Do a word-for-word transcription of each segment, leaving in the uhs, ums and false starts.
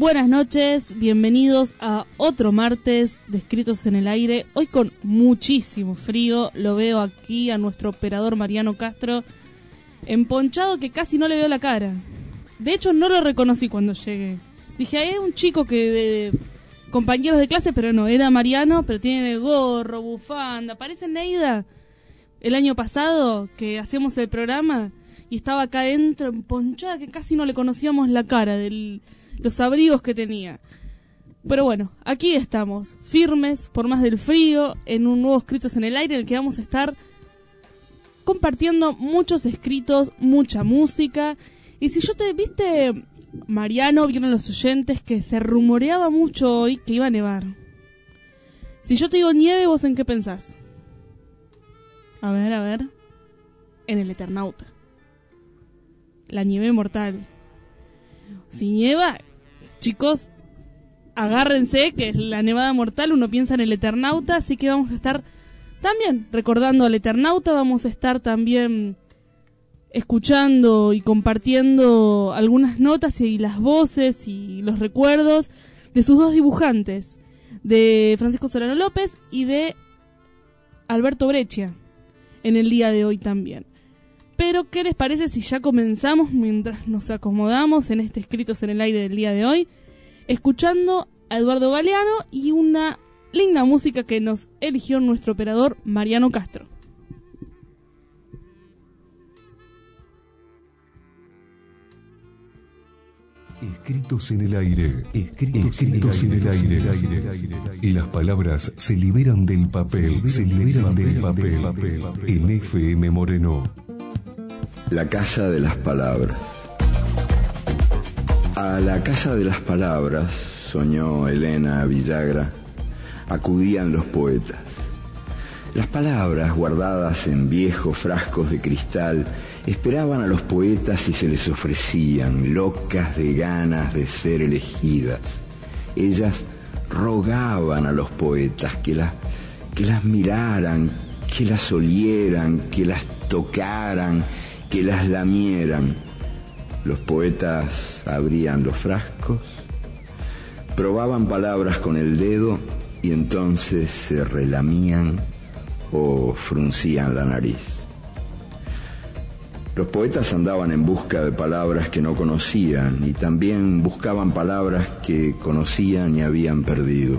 Buenas noches, bienvenidos a otro martes de Escritos en el Aire. Hoy con muchísimo frío, lo veo aquí a nuestro operador Mariano Castro, emponchado que casi no le veo la cara. De hecho no lo reconocí cuando llegué. Dije, hay un chico que de compañeros de clase, pero no, era Mariano, pero tiene gorro, bufanda, parece Neida. El año pasado que hacíamos el programa y estaba acá adentro emponchada que casi no le conocíamos la cara del... los abrigos que tenía. Pero bueno, aquí estamos, firmes, por más del frío, en un nuevo Escritos en el Aire, en el que vamos a estar compartiendo muchos escritos, mucha música. Y si yo te, viste, Mariano, vieron los oyentes que se rumoreaba mucho hoy que iba a nevar. Si yo te digo nieve, ¿vos en qué pensás? A ver, a ver. En el Eternauta. La nieve mortal. Si nieva, chicos, agárrense que es la nevada mortal, uno piensa en el Eternauta, así que vamos a estar también recordando al Eternauta, vamos a estar también escuchando y compartiendo algunas notas y las voces y los recuerdos de sus dos dibujantes, de Francisco Solano López y de Alberto Breccia, en el día de hoy también. Pero, ¿qué les parece si ya comenzamos mientras nos acomodamos en este Escritos en el Aire del día de hoy, escuchando a Eduardo Galeano y una linda música que nos eligió nuestro operador Mariano Castro? Escritos en el aire, escritos, escritos en el aire, en el aire, aire, y las palabras se liberan del papel, se liberan del papel, papel, en F M Moreno. La Casa de las Palabras. A la Casa de las Palabras, soñó Elena Villagra, acudían los poetas. Las palabras, guardadas en viejos frascos de cristal, esperaban a los poetas y se les ofrecían, locas de ganas de ser elegidas. Ellas rogaban a los poetas que las, que las miraran, que las olieran, que las tocaran, que las lamieran. Los poetas abrían los frascos, probaban palabras con el dedo y entonces se relamían o fruncían la nariz. Los poetas andaban en busca de palabras que no conocían y también buscaban palabras que conocían y habían perdido.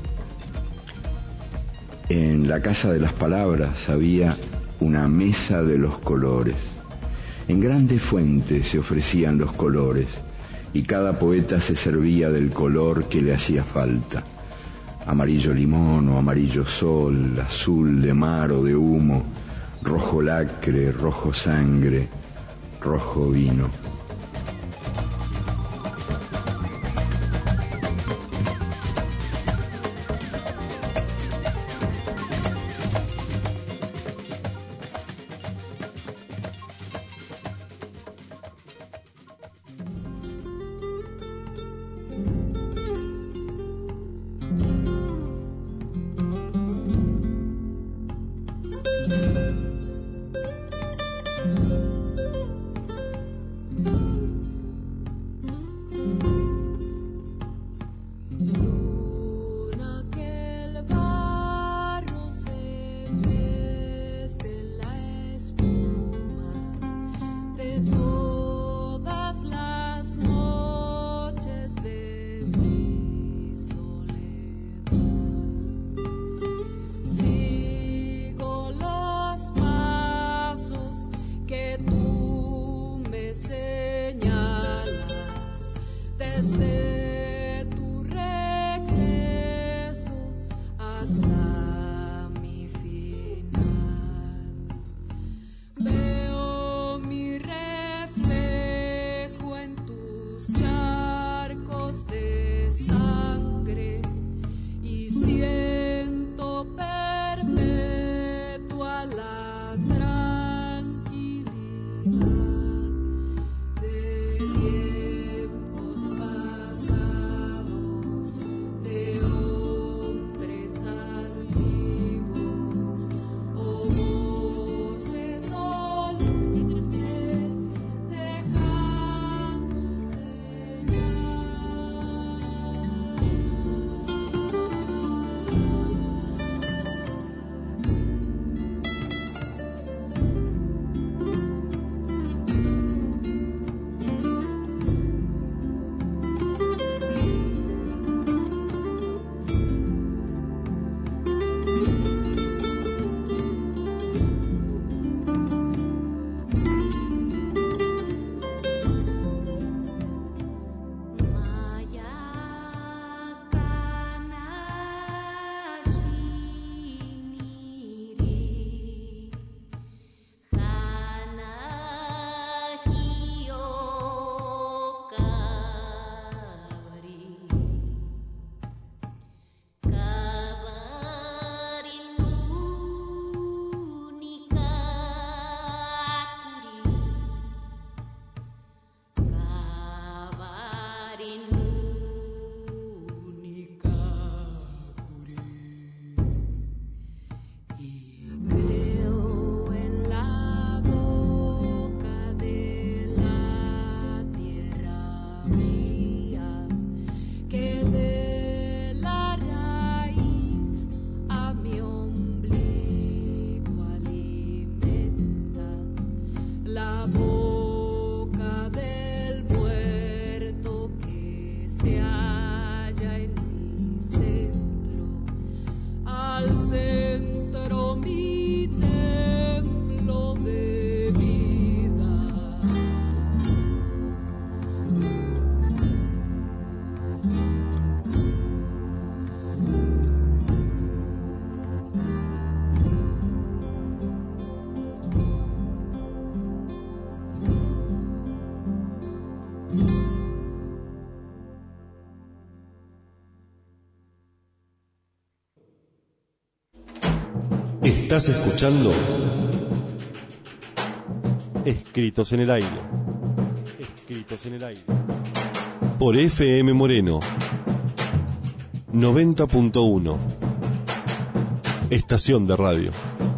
En la Casa de las Palabras había una mesa de los colores. En grandes fuentes se ofrecían los colores y cada poeta se servía del color que le hacía falta. Amarillo limón o amarillo sol, azul de mar o de humo, rojo lacre, rojo sangre, rojo vino. Estás escuchando Escritos en el Aire. Escritos en el Aire. Por F M Moreno noventa punto uno. Estación de radio.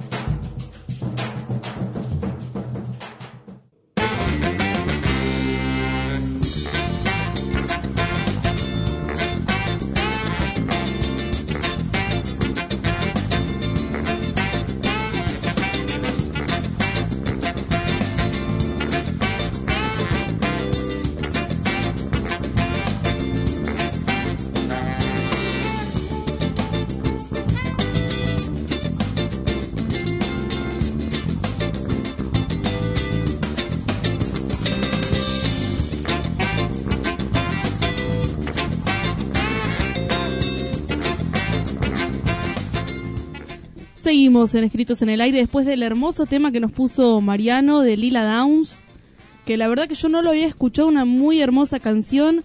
Seguimos en Escritos en el Aire después del hermoso tema que nos puso Mariano de Lila Downs, que la verdad que yo no lo había escuchado, una muy hermosa canción.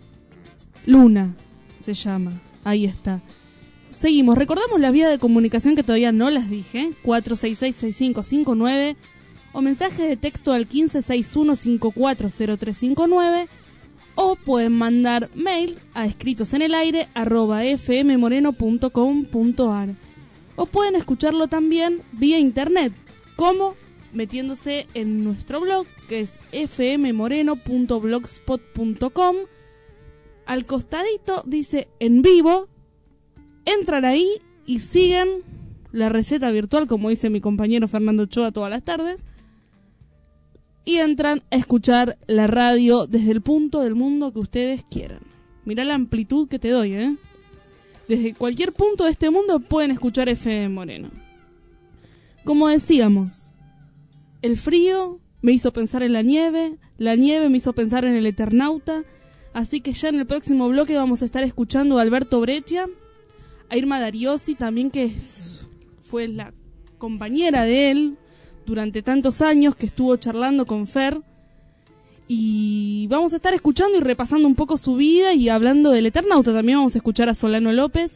Luna se llama, ahí está. Seguimos, recordamos las vías de comunicación que todavía no las dije, cuatro seis seis, seis cinco cinco nueve o mensaje de texto al quince sesenta y uno cincuenta y cuatro cero tres cincuenta y nueve, o pueden mandar mail a escritosenelaire arroba f m moreno punto com punto a r. O pueden escucharlo también vía internet, como metiéndose en nuestro blog, que es f m moreno punto blogspot punto com. Al costadito dice en vivo, entran ahí y siguen la receta virtual, como dice mi compañero Fernando Ochoa todas las tardes, y entran a escuchar la radio desde el punto del mundo que ustedes quieran. Mirá la amplitud que te doy, ¿eh? Desde cualquier punto de este mundo pueden escuchar F M Moreno. Como decíamos, el frío me hizo pensar en la nieve, la nieve me hizo pensar en el Eternauta, así que ya en el próximo bloque vamos a estar escuchando a Alberto Breccia, a Irma Dariosi también, que es, fue la compañera de él durante tantos años, que estuvo charlando con Fer. Y vamos a estar escuchando y repasando un poco su vida y hablando del Eternauta. También vamos a escuchar a Solano López.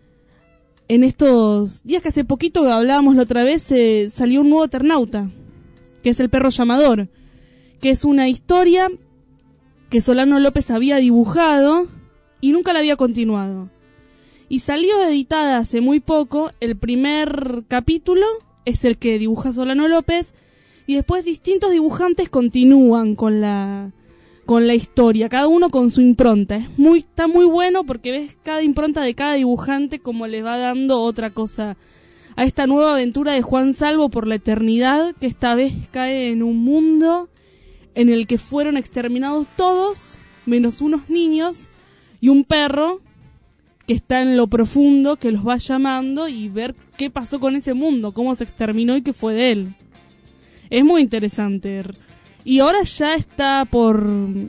En estos días que hace poquito que hablábamos la otra vez, eh, salió un nuevo Eternauta, que es El Perro Llamador, que es una historia que Solano López había dibujado y nunca la había continuado. Y salió editada hace muy poco. El primer capítulo es el que dibuja Solano López, y después distintos dibujantes continúan con la con la historia, cada uno con su impronta. Es muy está muy bueno porque ves cada impronta de cada dibujante como le va dando otra cosa a esta nueva aventura de Juan Salvo por la eternidad, que esta vez cae en un mundo en el que fueron exterminados todos, menos unos niños y un perro que está en lo profundo, que los va llamando, y ver qué pasó con ese mundo, cómo se exterminó y qué fue de él. Es muy interesante. Y ahora ya está por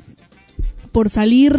por salir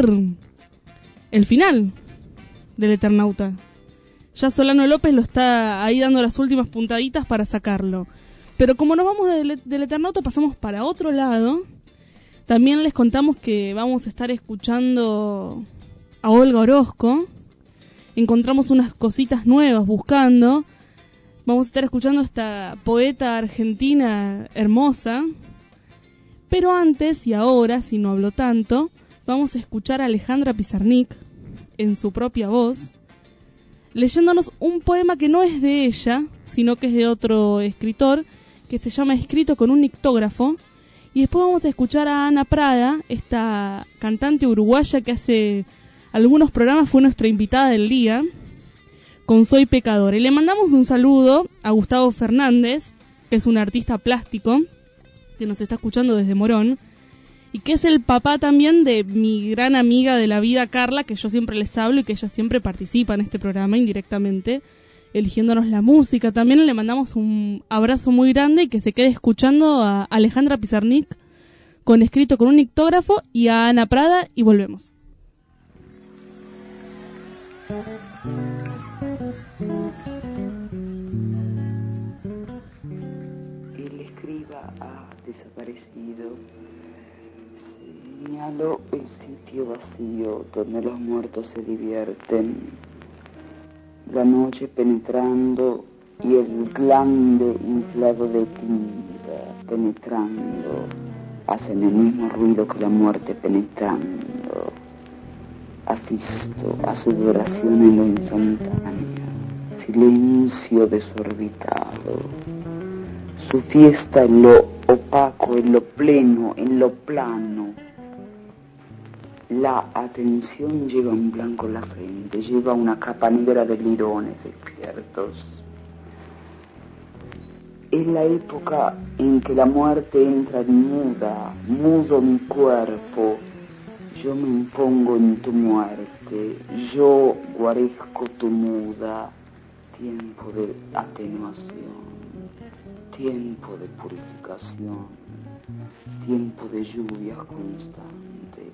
el final del Eternauta. Ya Solano López lo está ahí dando las últimas puntaditas para sacarlo. Pero como nos vamos del, del Eternauta, pasamos para otro lado. También les contamos que vamos a estar escuchando a Olga Orozco. Encontramos unas cositas nuevas buscando. Vamos a estar escuchando a esta poeta argentina hermosa. Pero antes y ahora, si no hablo tanto, vamos a escuchar a Alejandra Pizarnik en su propia voz, leyéndonos un poema que no es de ella, sino que es de otro escritor, que se llama Escrito con un nictógrafo. Y después vamos a escuchar a Ana Prada, esta cantante uruguaya que hace algunos programas fue nuestra invitada del día, con Soy Pecador. Y le mandamos un saludo a Gustavo Fernández, que es un artista plástico, que nos está escuchando desde Morón, y que es el papá también de mi gran amiga de la vida, Carla, que yo siempre les hablo y que ella siempre participa en este programa indirectamente, eligiéndonos la música. También le mandamos un abrazo muy grande y que se quede escuchando a Alejandra Pizarnik con Escrito con un nictógrafo y a Ana Prada, y volvemos. El escriba ha desaparecido. Señalo el sitio vacío donde los muertos se divierten. La noche penetrando y el glande inflado de tinta penetrando hacen el mismo ruido que la muerte penetrando. Asisto a su duración en lo instantáneo, silencio desorbitado, su fiesta en lo opaco, en lo pleno, en lo plano. La atención lleva un blanco en la frente, lleva una capa negra de lirones despiertos. Es la época en que la muerte entra muda, mudo mi cuerpo. Yo me impongo en tu muerte, yo guarezco tu muda. Tiempo de atenuación, tiempo de purificación, tiempo de lluvias constantes.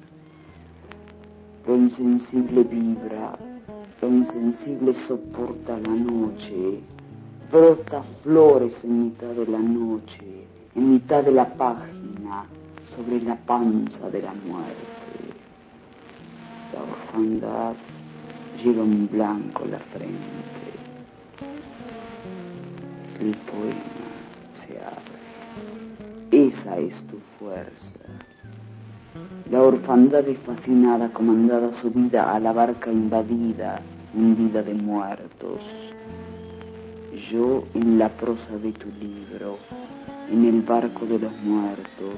Lo insensible vibra, lo insensible soporta la noche, brota flores en mitad de la noche, en mitad de la página, sobre la panza de la muerte. La orfandad lleva un blanco en la frente. El poema se abre. Esa es tu fuerza. La orfandad es fascinada, comandada subida a la barca invadida, hundida de muertos. Yo en la prosa de tu libro, en el barco de los muertos,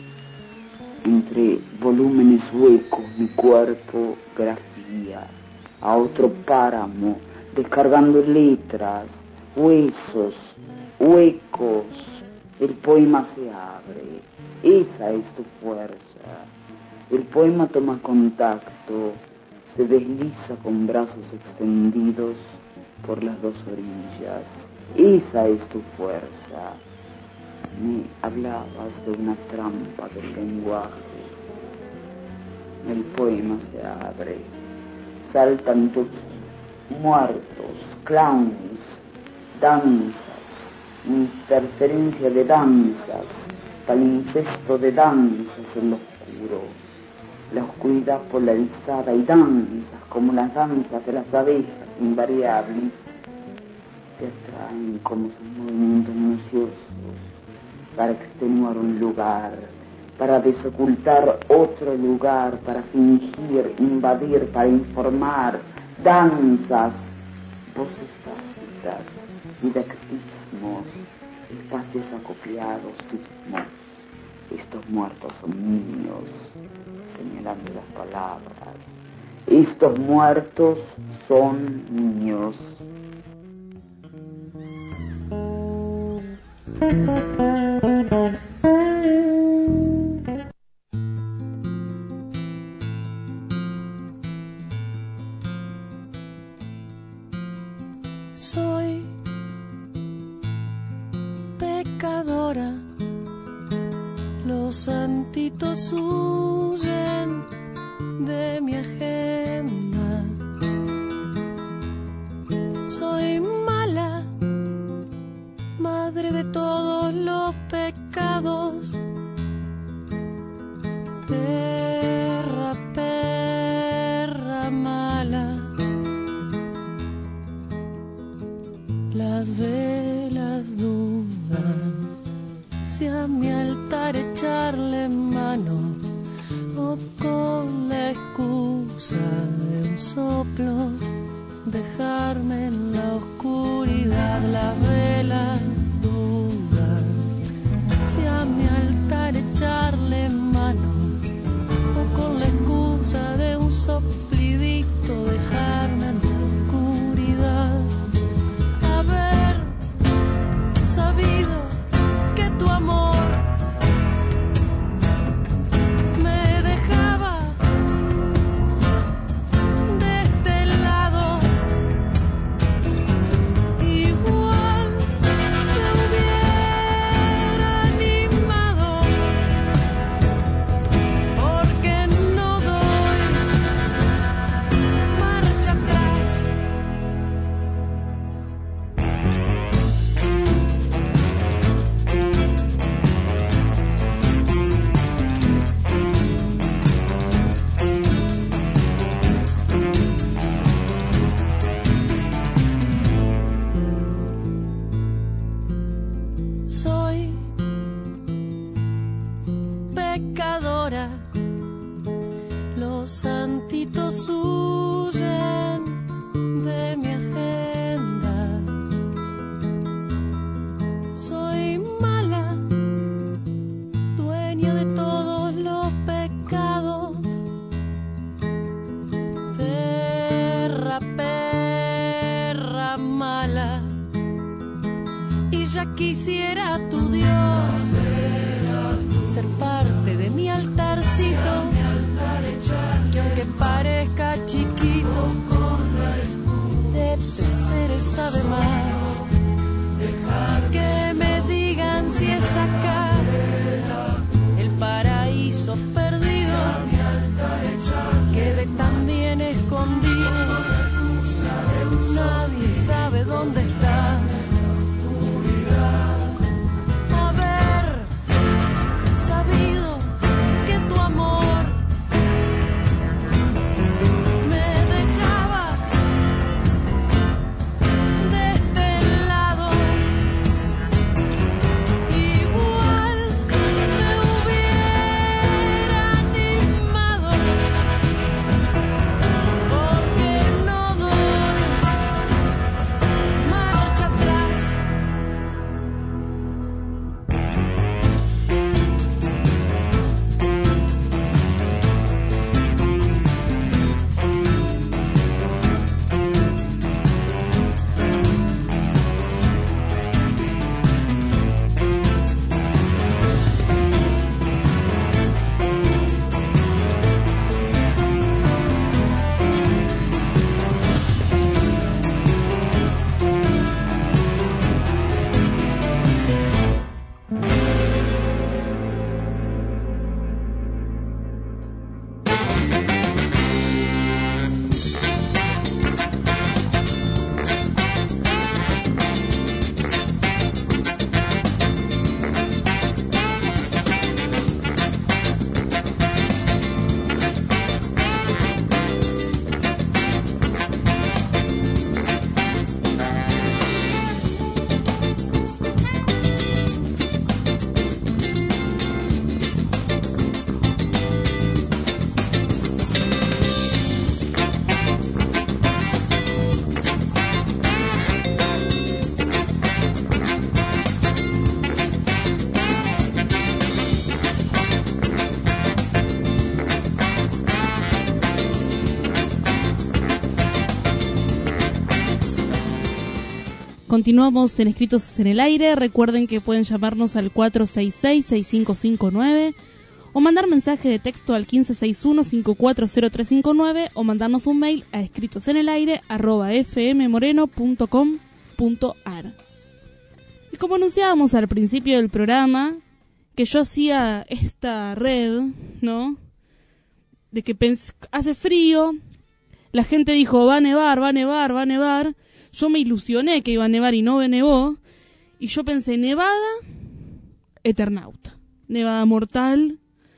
entre volúmenes huecos mi cuerpo grafía a otro páramo, descargando letras, huesos, huecos. El poema se abre. Esa es tu fuerza. El poema toma contacto, se desliza con brazos extendidos por las dos orillas. Esa es tu fuerza. Me hablabas de una trampa del lenguaje. El poema se abre. Saltan tus muertos, clowns, danzas, interferencia de danzas, palincesto de danzas en lo oscuro, la oscuridad polarizada y danzas como las danzas de las abejas invariables te atraen como sus movimientos minuciosos para extenuar un lugar, para desocultar otro lugar, para fingir, invadir, para informar, danzas, voces tácitas, didactismos, espacios acopiados, sismos. Estos muertos son niños, señalando las palabras. Estos muertos son niños. Soy pecadora, los santitos huyen de mi agenda. Soy mala, madre de todos los pecados, perra, perra mala. Las velas dudan si a mi altar echarle mano o con la excusa de un soplo dejarme en la oscuridad. Las velas dudan si a mi altar echarle mano o con la excusa de un soplidito dejarme en la oscuridad. Haber sabido que tu amor me dejaba de este lado, igual me hubiera animado los santitos huyen de mi agenda. Soy mala, dueña de todos los pecados. Perra, perra mala. Y ya quisiera tu Dios ser parte de mi altarcito, que aunque parezca chiquito, de placeres sabe más. Que me digan si es acá el paraíso perdido, quede tan bien escondido, nadie sabe dónde está. Haber sabido que tu amor me dejaba de este lado, igual me hubiera animado, porque no doy marcha atrás. Continuamos en Escritos en el Aire. Recuerden que pueden llamarnos al cuatro seis seis, seis cinco cinco nueve o mandar mensaje de texto al quince sesenta y uno, cincuenta y cuatro cero tres cincuenta y nueve o mandarnos un mail a escritosenelaire arroba fmmoreno punto com punto ar. Y como anunciábamos al principio del programa, que yo hacía esta red, ¿no? De que pens- hace frío, la gente dijo, va a nevar, va a nevar, va a nevar. Yo me ilusioné que iba a nevar y no nevó. Y yo pensé, nevada, Eternauta. Nevada mortal.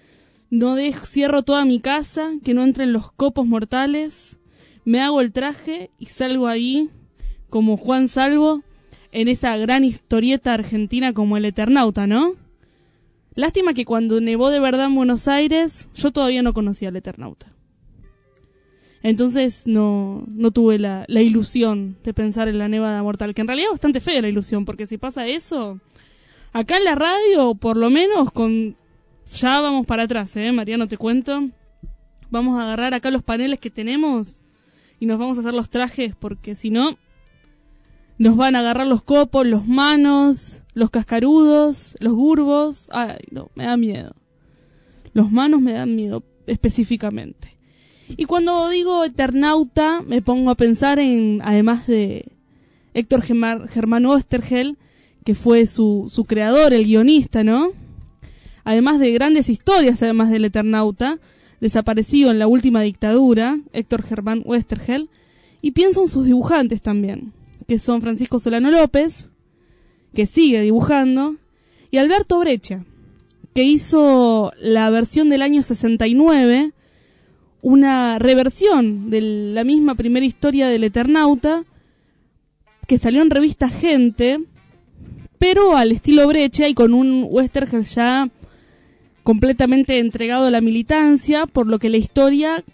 No dejo, cierro toda mi casa, que no entren los copos mortales. Me hago el traje y salgo ahí, como Juan Salvo, en esa gran historieta argentina como el Eternauta, ¿no? Lástima que cuando nevó de verdad en Buenos Aires, yo todavía no conocía al Eternauta. Entonces no, no tuve la, la ilusión de pensar en la nevada mortal, que en realidad es bastante fea la ilusión, porque si pasa eso, acá en la radio, por lo menos, con ya vamos para atrás, ¿eh? Mariano, te cuento, vamos a agarrar acá los paneles que tenemos y nos vamos a hacer los trajes, porque si no, nos van a agarrar los copos, los manos, los cascarudos, los gurbos. Ay, no, me da miedo. Los manos me dan miedo, específicamente. Y cuando digo Eternauta, me pongo a pensar en, además de Héctor Germán Oesterhel, que fue su, su creador, el guionista, ¿no? Además de grandes historias, además del Eternauta, desaparecido en la última dictadura, Héctor Germán Oesterhel, y pienso en sus dibujantes también, que son Francisco Solano López, que sigue dibujando, y Alberto Breccia, que hizo la versión del año sesenta y nueve, una reversión de la misma primera historia del Eternauta, que salió en revista Gente, pero al estilo Breccia y con un Oesterhel ya completamente entregado a la militancia, por lo que la historia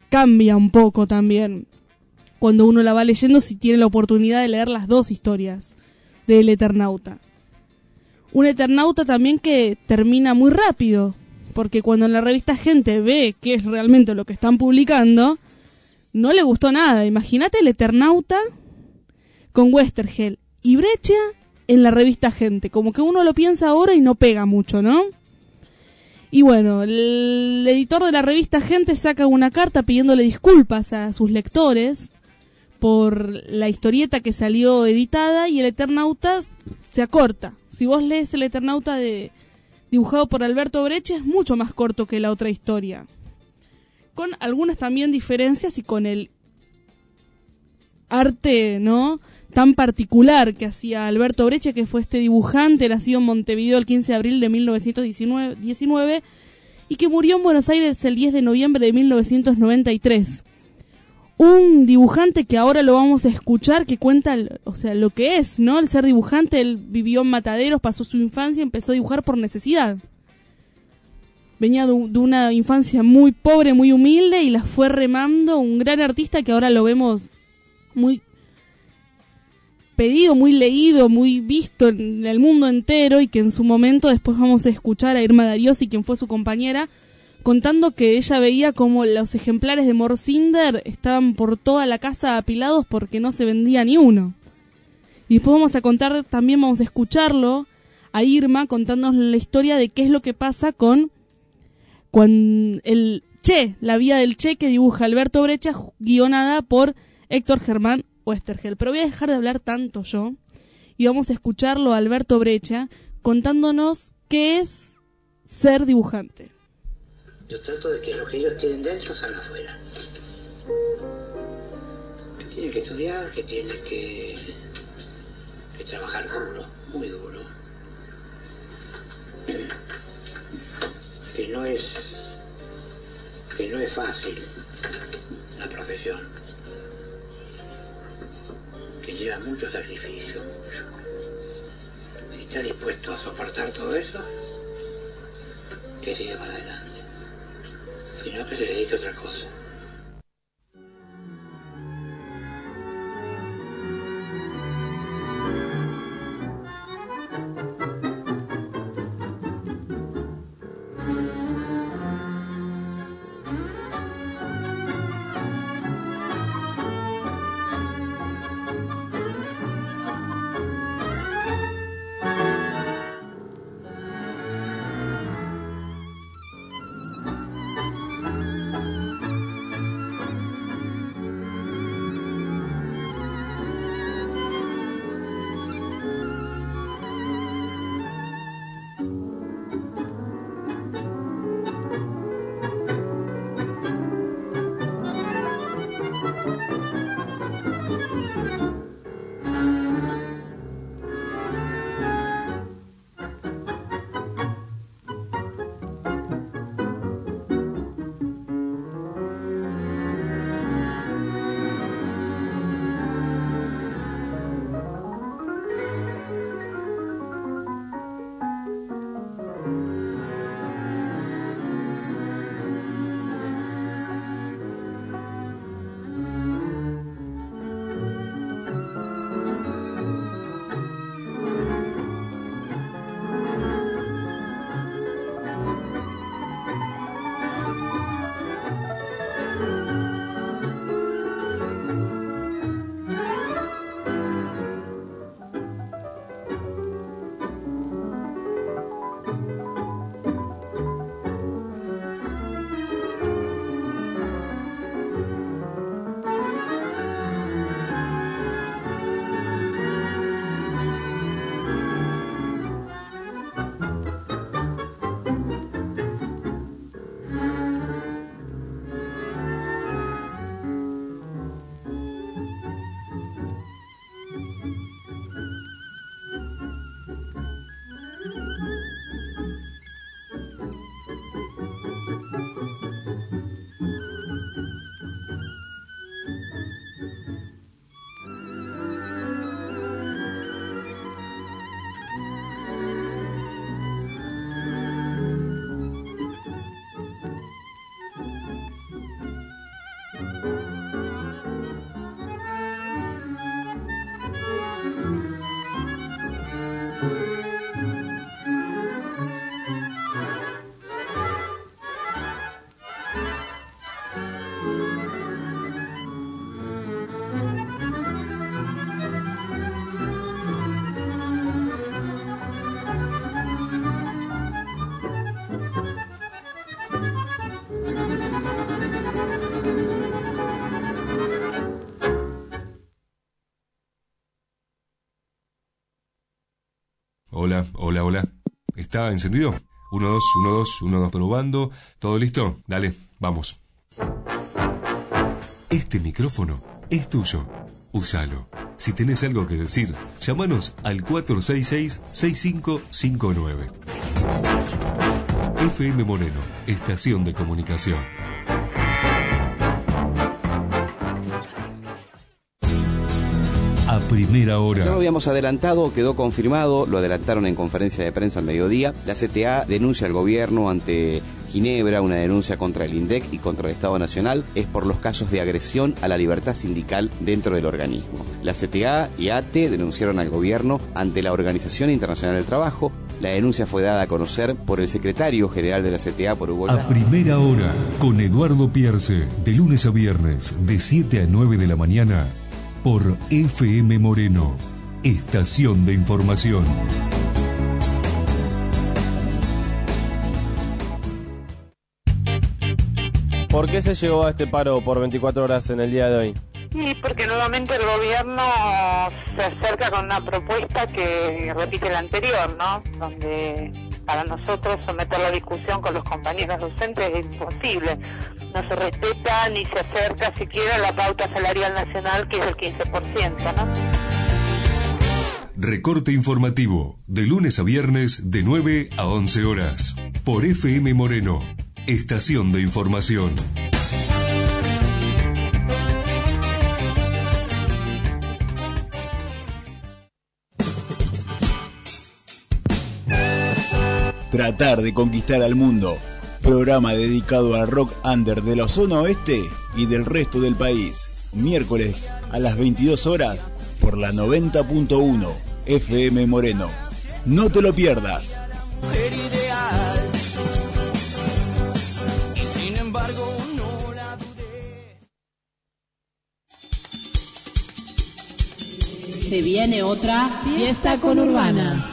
cambia un poco también cuando uno la va leyendo, si tiene la oportunidad de leer las dos historias del Eternauta. Un Eternauta también que termina muy rápido, porque cuando en la revista Gente ve qué es realmente lo que están publicando, no le gustó nada. Imagínate el Eternauta con Westergel y Breccia en la revista Gente. Como que uno lo piensa ahora y no pega mucho, ¿no? Y bueno, el editor de la revista Gente saca una carta pidiéndole disculpas a sus lectores por la historieta que salió editada, y el Eternauta se acorta. Si vos lees el Eternauta de, dibujado por Alberto Breccia, es mucho más corto que la otra historia, con algunas también diferencias y con el arte, ¿no?, tan particular que hacía Alberto Breccia, que fue este dibujante nacido en Montevideo el quince de abril de mil novecientos diecinueve y que murió en Buenos Aires el diez de noviembre de mil novecientos noventa y tres. Un dibujante que ahora lo vamos a escuchar, que cuenta, o sea, lo que es, ¿no?, el ser dibujante. Él vivió en Mataderos, pasó su infancia y empezó a dibujar por necesidad. Venía de, de una infancia muy pobre, muy humilde, y la fue remando. Un gran artista que ahora lo vemos muy pedido, muy leído, muy visto en el mundo entero, y que en su momento después vamos a escuchar a Irma Dariosi, quien fue su compañera, contando que ella veía como los ejemplares de Morcinder estaban por toda la casa apilados porque no se vendía ni uno. Y después vamos a contar, también vamos a escucharlo a Irma contándonos la historia de qué es lo que pasa con, con el Che, la vida del Che que dibuja Alberto Breccia, guionada por Héctor Germán Westergel. Pero voy a dejar de hablar tanto yo y vamos a escucharlo a Alberto Breccia contándonos qué es ser dibujante. Yo trato de que lo que ellos tienen dentro salga afuera. Que tienen que estudiar, que tienen que, que trabajar duro, muy duro. Que no es, que no es fácil la profesión. Que lleva mucho sacrificio, mucho. Si está dispuesto a soportar todo eso, que siga para adelante. Si no, que se dedique a otra cosa. Hola, hola, hola. ¿Está encendido? Uno, dos, uno, dos, uno, dos, probando. ¿Todo listo? Dale, vamos. Este micrófono es tuyo. Úsalo. Si tenés algo que decir, llámanos al cuatro seis seis, seis cinco cinco nueve. F M Moreno, estación de comunicación. A primera hora. Ya lo habíamos adelantado, quedó confirmado, lo adelantaron en conferencia de prensa al mediodía. La C T A denuncia al gobierno ante Ginebra, una denuncia contra el INDEC y contra el Estado Nacional, es por los casos de agresión a la libertad sindical dentro del organismo. La C T A y A T E denunciaron al gobierno ante la Organización Internacional del Trabajo. La denuncia fue dada a conocer por el secretario general de la C T A, por Hugo Lázaro. A primera hora, con Eduardo Pierce, de lunes a viernes, de siete a nueve de la mañana, por F M Moreno, estación de información. ¿Por qué se llegó a este paro por veinticuatro horas en el día de hoy? Y porque nuevamente el gobierno se acerca con una propuesta que repite la anterior, ¿no? Donde para nosotros someter la discusión con los compañeros docentes es imposible. No se respeta ni se acerca siquiera a la pauta salarial nacional, que es el quince por ciento, ¿no? Recorte informativo, de lunes a viernes, de nueve a once horas, por F M Moreno, estación de información. Tratar de conquistar al mundo. Programa dedicado al rock under de la zona oeste y del resto del país. Miércoles a las veintidós horas por la noventa punto uno F M Moreno. No te lo pierdas. Era ideal y sin embargo no la dudé. Se viene otra fiesta con Urbana.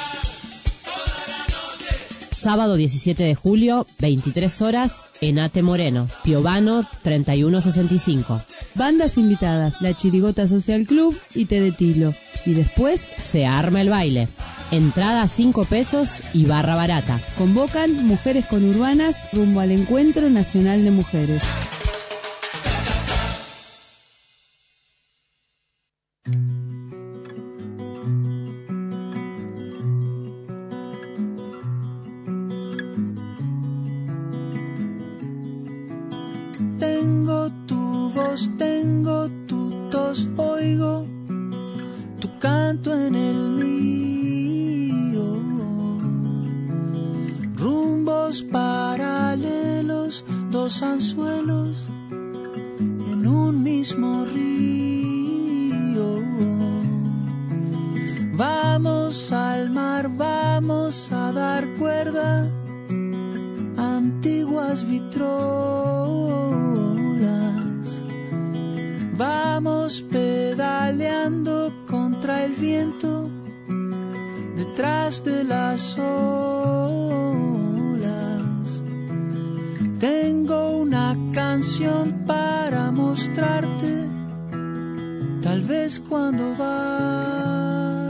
Sábado diecisiete de julio, veintitrés horas, en A T E Moreno, Piovano treinta y uno sesenta y cinco. Bandas invitadas, La Chirigota Social Club y Té de Tilo. Y después se arma el baile. Entrada cinco pesos y barra barata. Convocan Mujeres con Urbanas rumbo al Encuentro Nacional de Mujeres. Tengo tu voz, tengo tu tos, oigo tu canto en el mío. Rumbos paralelos, dos anzuelos en un mismo río. Vamos al mar, vamos a dar cuerda, antiguas vitrolas. Vamos pedaleando contra el viento, detrás de las olas. Tengo una canción para mostrarte, tal vez cuando vaya.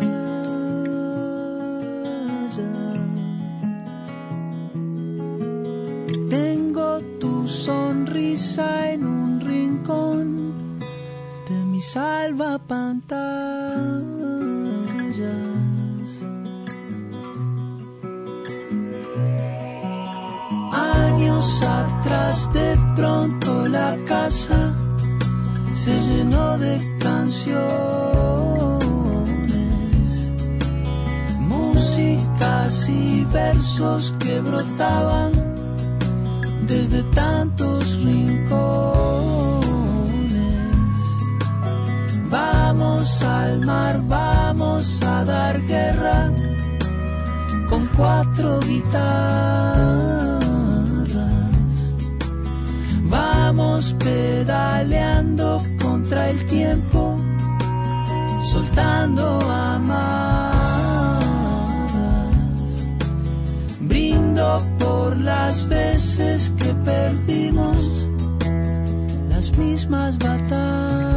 Tengo tu sonrisa en un rincón de mi salvapantallas. Años atrás de pronto la casa se llenó de canciones, músicas y versos que brotaban desde tantos rincones. Vamos al mar, vamos a dar guerra con cuatro guitarras. Vamos pedaleando contra el tiempo, soltando amarras. Brindo por las veces que perdimos las mismas batallas.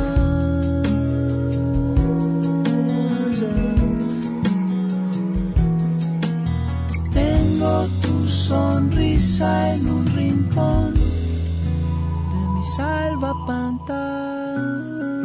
piensa en un rincón de mi salvapantallas.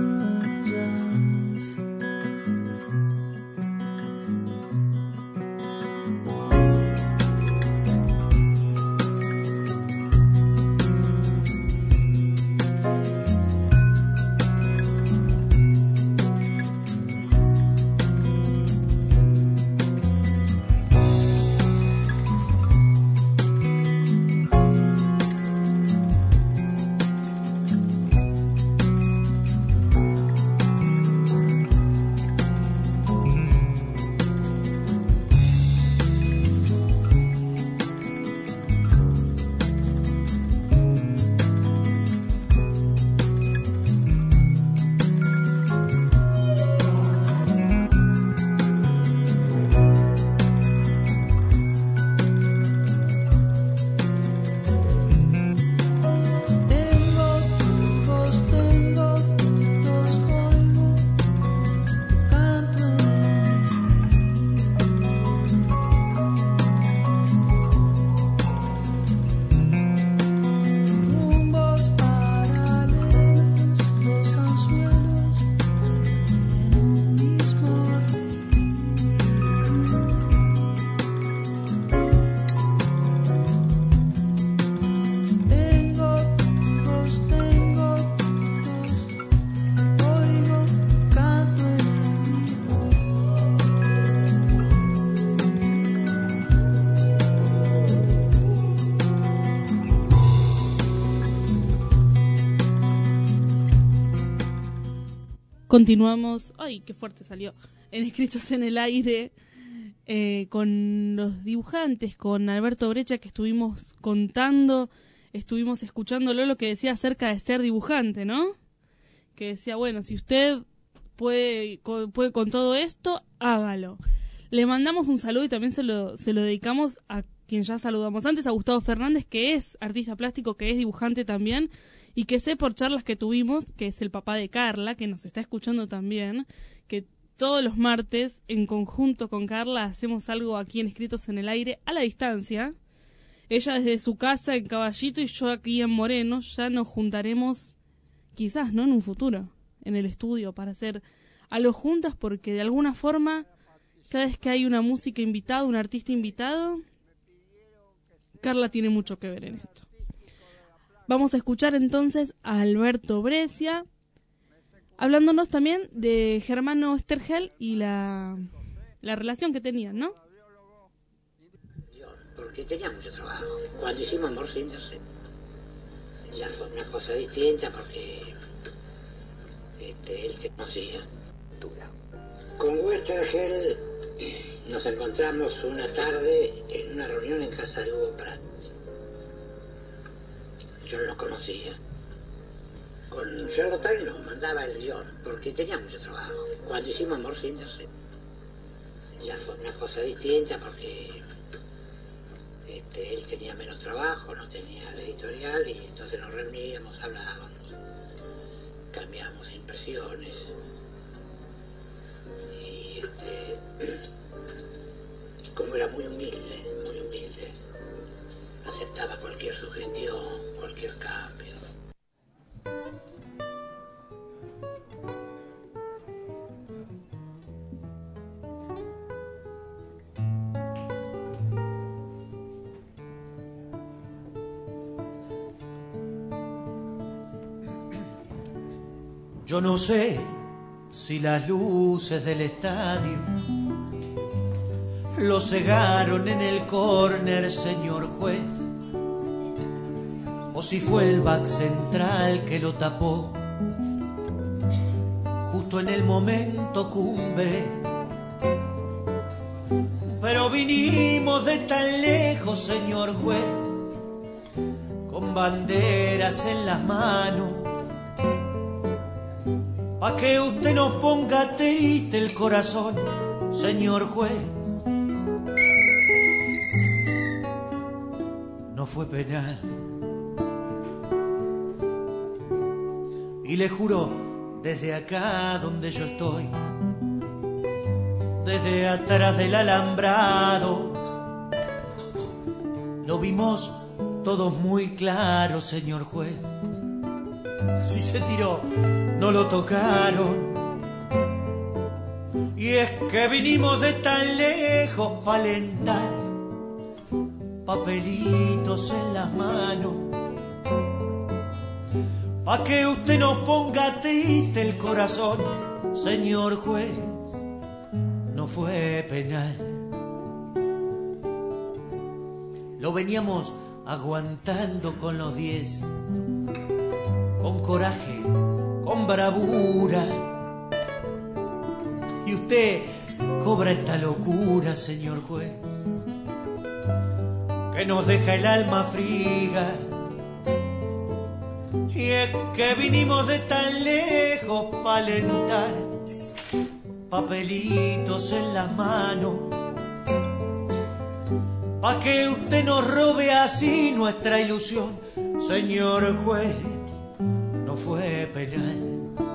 Continuamos, ay, qué fuerte salió, en Escritos en el Aire, eh, con los dibujantes, con Alberto Brecha, que estuvimos contando, estuvimos escuchándolo lo que decía acerca de ser dibujante, ¿no? Que decía, bueno, si usted puede, puede con todo esto, hágalo. Le mandamos un saludo y también se lo, se lo dedicamos a quien ya saludamos antes, a Gustavo Fernández, que es artista plástico, que es dibujante también, y que sé por charlas que tuvimos, que es el papá de Carla, que nos está escuchando también, que todos los martes, en conjunto con Carla, hacemos algo aquí en Escritos en el Aire, a la distancia. Ella desde su casa en Caballito y yo aquí en Moreno. Ya nos juntaremos, quizás, ¿no?, en un futuro, en el estudio, para hacer algo juntas, porque de alguna forma, cada vez que hay una música invitada, un artista invitado, Carla tiene mucho que ver en esto. Vamos a escuchar entonces a Alberto Breccia, hablándonos también de Germano Stergel y la, la relación que tenían, ¿no? Porque tenía mucho trabajo. Cuando hicimos Amor sin darse, ya fue una cosa distinta porque este, él te conocía. Con Westergel nos encontramos una tarde en una reunión en casa de Hugo Pratt. Yo no lo conocía. Con Charlotte nos mandaba el guión, porque tenía mucho trabajo. Cuando hicimos Amor sin darse, ya fue una cosa distinta, porque este, él tenía menos trabajo, no tenía la editorial, y entonces nos reuníamos, hablábamos, cambiábamos impresiones. Y este, como era muy humilde, muy humilde, aceptaba cualquier sugestión, cualquier cambio. Yo no sé si las luces del estadio lo cegaron en el córner, señor juez, o si fue el back central que lo tapó justo en el momento cumbre. Pero vinimos de tan lejos, señor juez, con banderas en las manos, pa' que usted nos ponga triste el corazón, señor juez. No fue penal. Y le juro, desde acá donde yo estoy, desde atrás del alambrado, lo vimos todo muy claro, señor juez. Si se tiró, no lo tocaron. Y es que vinimos de tan lejos pa' alentar, papelitos en las manos, pa' que usted no ponga triste el corazón, señor juez. No fue penal. Lo veníamos aguantando con los diez, con coraje, con bravura. Y usted cobra esta locura, señor juez, que nos deja el alma fría. Y es que vinimos de tan lejos pa' alentar, papelitos en las manos, pa' que usted nos robe así nuestra ilusión, señor juez. No fue penal.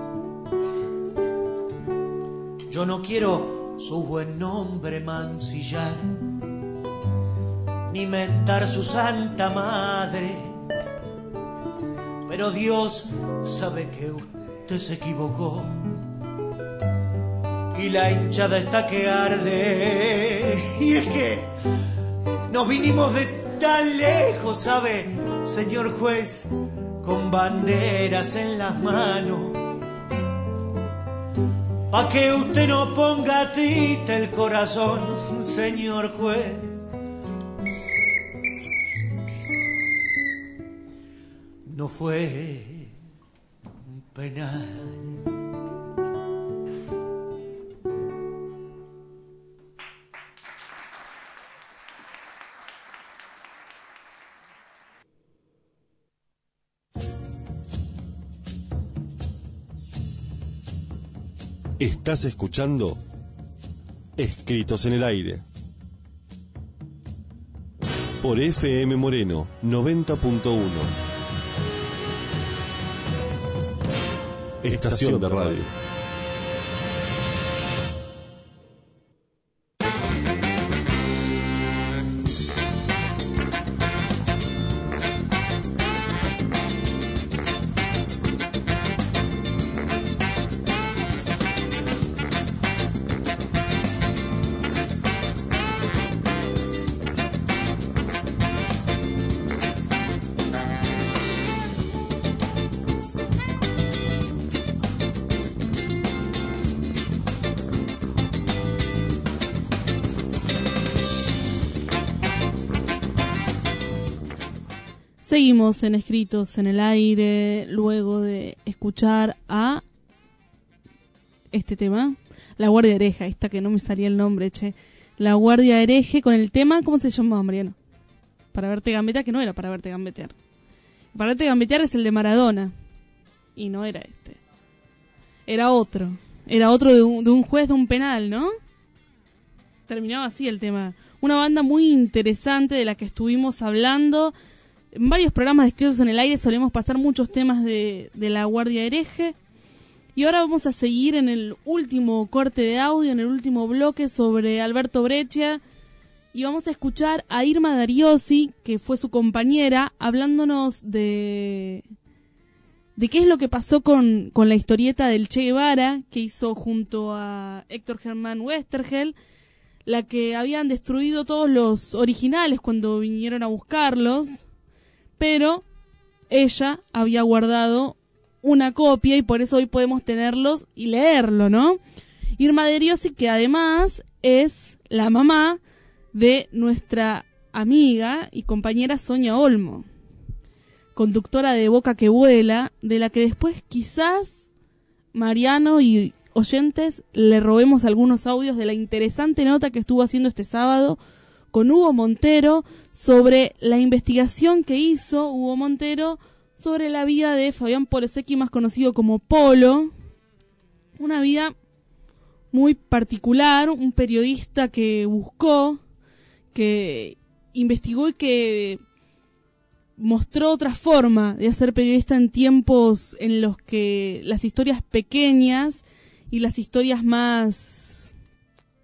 Yo no quiero su buen nombre mancillar, ni mentar su santa madre, pero Dios sabe que usted se equivocó y la hinchada está que arde. Y es que nos vinimos de tan lejos, ¿sabe, señor juez? Con banderas en las manos, pa' que usted no ponga triste el corazón, señor juez. No fue penal. Estás escuchando Escritos en el Aire por F M Moreno noventa punto uno. Estación de radio. Seguimos en Escritos en el Aire, luego de escuchar a este tema, La Guardia Hereje, esta que no me salía el nombre, che. La Guardia Hereje con el tema, ¿cómo se llamaba, Mariano? Para verte gambetear, que no era Para verte gambetear. Para verte gambetear es el de Maradona, y no era este. Era otro, era otro de un, de un juez de un penal, ¿no? Terminaba así el tema. Una banda muy interesante de la que estuvimos hablando. En varios programas de Escritos en el Aire solemos pasar muchos temas de, de La Guardia Hereje. Y ahora vamos a seguir en el último corte de audio, en el último bloque sobre Alberto Breccia. Y vamos a escuchar a Irma Dariosi, que fue su compañera, hablándonos de, de qué es lo que pasó con, con la historieta del Che Guevara, que hizo junto a Héctor Germán Westergel, la que habían destruido todos los originales cuando vinieron a buscarlos. Pero ella había guardado una copia y por eso hoy podemos tenerlos y leerlo, ¿no? Irma Dariosi, que además es la mamá de nuestra amiga y compañera Sonia Olmo, conductora de Boca que Vuela, de la que después quizás Mariano y oyentes le robemos algunos audios de la interesante nota que estuvo haciendo este sábado con Hugo Montero sobre la investigación que hizo Hugo Montero sobre la vida de Fabián Polesecchi, más conocido como Polo. Una vida muy particular, un periodista que buscó, que investigó y que mostró otra forma de hacer periodista en tiempos en los que las historias pequeñas y las historias más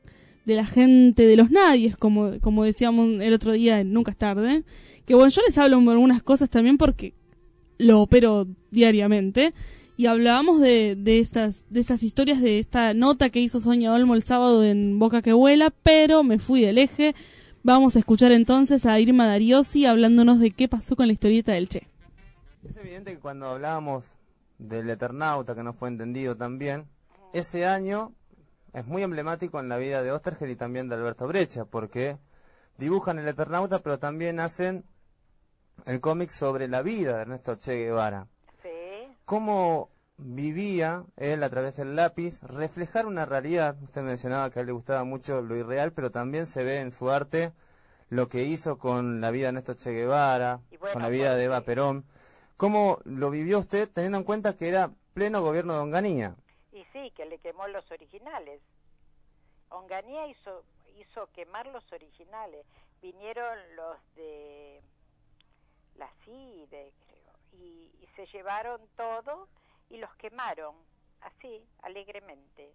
de la gente, de los nadies, como, como decíamos el otro día en Nunca es Tarde. Que bueno, yo les hablo de algunas cosas también porque lo opero diariamente. Y hablábamos de, de, esas, de esas historias, de esta nota que hizo Sonia Olmo el sábado en Boca que Vuela, pero me fui del eje. Vamos a escuchar entonces a Irma Dariosi hablándonos de qué pasó con la historieta del Che. Es evidente que cuando hablábamos del Eternauta, que no fue entendido también, ese año es muy emblemático en la vida de Oesterheld y también de Alberto Breccia, porque dibujan el Eternauta, pero también hacen el cómic sobre la vida de Ernesto Che Guevara. Sí. Cómo vivía él a través del lápiz, reflejar una realidad. Usted mencionaba que a él le gustaba mucho lo irreal, pero también se ve en su arte lo que hizo con la vida de Ernesto Che Guevara, bueno, con la vida de Eva Perón. ¿Cómo lo vivió usted teniendo en cuenta que era pleno gobierno de Onganía? Y sí, que le quemó los originales. Onganía hizo, hizo quemar los originales. Vinieron los de la CIDE, creo, y, y se llevaron todo y los quemaron, así, alegremente.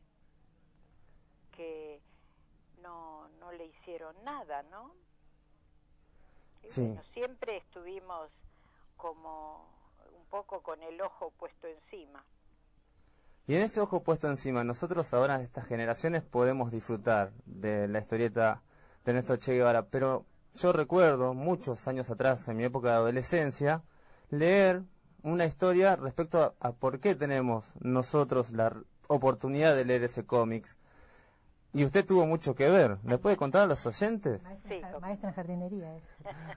Que no, no le hicieron nada, ¿no? Y sí. Bueno, siempre estuvimos como un poco con el ojo puesto encima. Y en ese ojo puesto encima, nosotros ahora de estas generaciones podemos disfrutar de la historieta de Ernesto Che Guevara, pero yo recuerdo muchos años atrás, en mi época de adolescencia, leer una historia respecto a, a por qué tenemos nosotros la oportunidad de leer ese cómics. Y usted tuvo mucho que ver. ¿Le puede contar a los oyentes? Maestra, sí, maestra en jardinería es.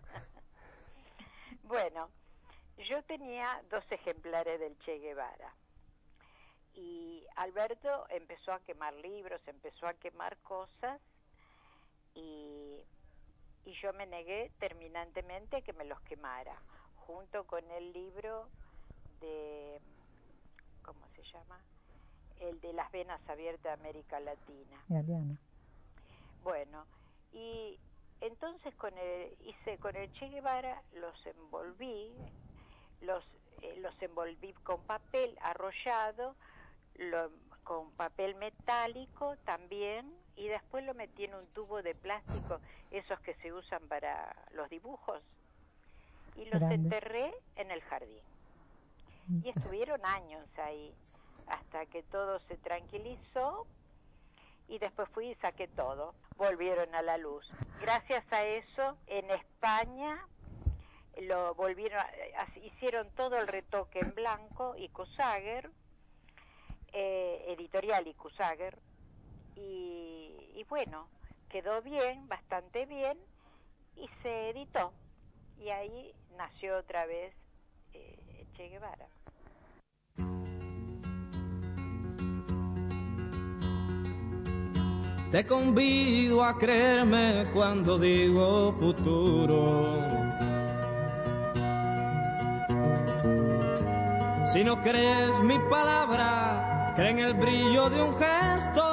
Bueno, yo tenía dos ejemplares del Che Guevara. Y Alberto empezó a quemar libros, empezó a quemar cosas, y, y yo me negué terminantemente a que me los quemara, junto con el libro de, ¿cómo se llama? El de las venas abiertas de América Latina. Galeano. Bueno, y entonces con el, hice con el Che Guevara, los envolví, los, eh, los envolví con papel arrollado, lo, con papel metálico también, y después lo metí en un tubo de plástico, esos que se usan para los dibujos, y los Grande. enterré en el jardín. Y estuvieron años ahí, hasta que todo se tranquilizó, y después fui y saqué todo. Volvieron a la luz. Gracias a eso, en España lo volvieron, a, hicieron todo el retoque en blanco, y Kusager, eh, editorial y Kusager, y, y bueno, quedó bien, bastante bien, y se editó. Y ahí nació otra vez eh, Che Guevara. Te convido a creerme cuando digo futuro. Si no crees mi palabra, cree en el brillo de un gesto.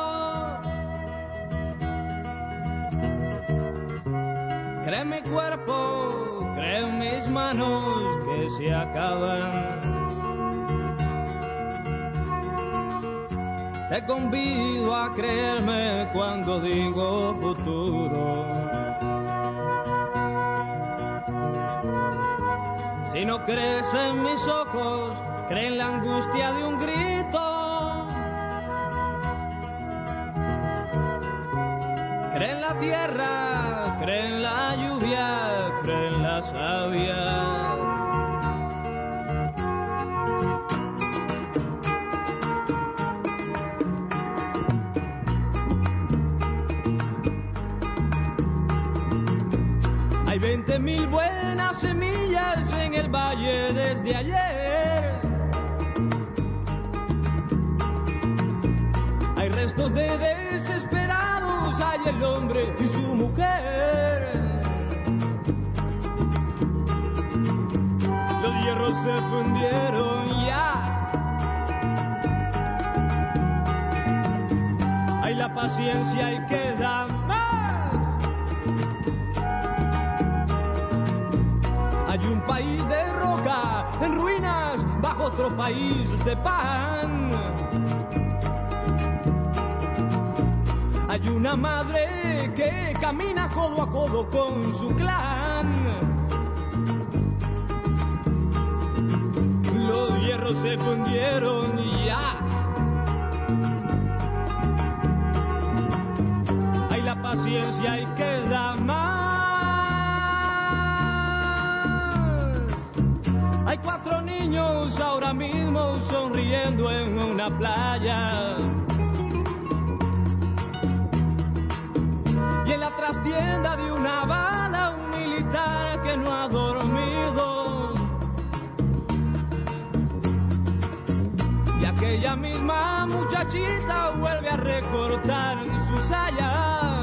Cree en mi cuerpo, cree en mis manos que se acaban. Te convido a creerme cuando digo futuro. Si no crees en mis ojos, cree en la angustia de un grito. Cree en la tierra, cree en la lluvia, cree en la savia. Hay veinte mil buenas semillas en el valle desde ayer. Hay restos de desesperados, hay el hombre y su mujer. Los hierros se fundieron ya. Hay la paciencia y queda más. Hay un país de roca en ruinas bajo otro país de pan. Hay hay una madre que camina codo a codo con su clan. Los hierros se fundieron y ya. Hay la paciencia y queda más. Hay cuatro niños ahora mismo sonriendo en una playa. Y en la trastienda de una bala un militar que no ha dormido. Y aquella misma muchachita vuelve a recortar su saya.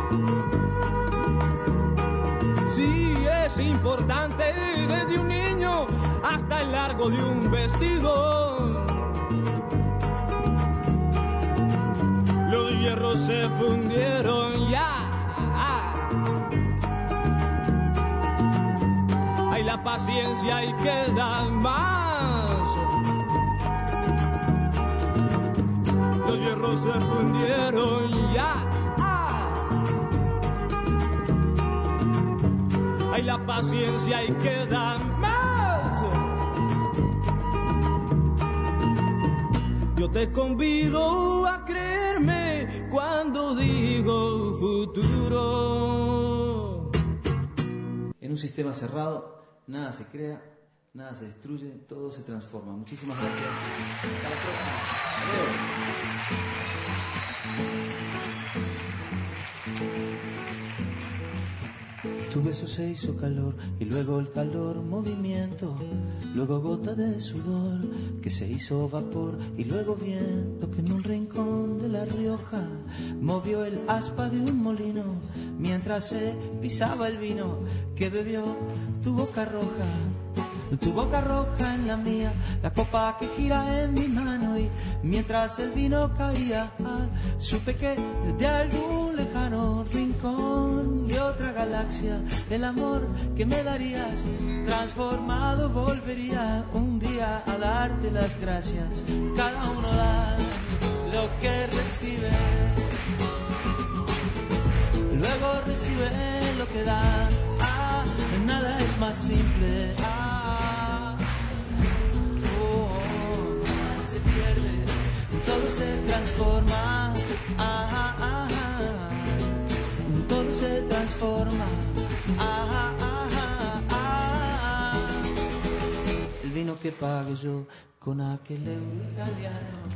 Sí, es importante desde un niño hasta el largo de un vestido. Los hierros se fundieron ya. Hay la paciencia y queda más. Los hierros se fundieron ya. Hay la paciencia y queda más. Yo te convido a creerme cuando digo futuro. En un sistema cerrado, nada se crea, nada se destruye, todo se transforma. Muchísimas gracias. Hasta la próxima. Adiós. Tu beso se hizo calor y luego el calor movimiento, luego gota de sudor que se hizo vapor y luego viento que en un rincón de La Rioja movió el aspa de un molino mientras se pisaba el vino que bebió tu boca roja. Tu boca roja en la mía, la copa que gira en mi mano y mientras el vino caía, ah, supe que desde algún lejano rincón de otra galaxia el amor que me darías transformado volvería un día a darte las gracias. Cada uno da lo que recibe, luego recibe lo que da. Ah, nada es más simple. Ah, todo se transforma, ah, ah, ah, todo se transforma, ah, ah, ah, ah. El vino que pago yo con aquel euro italiano.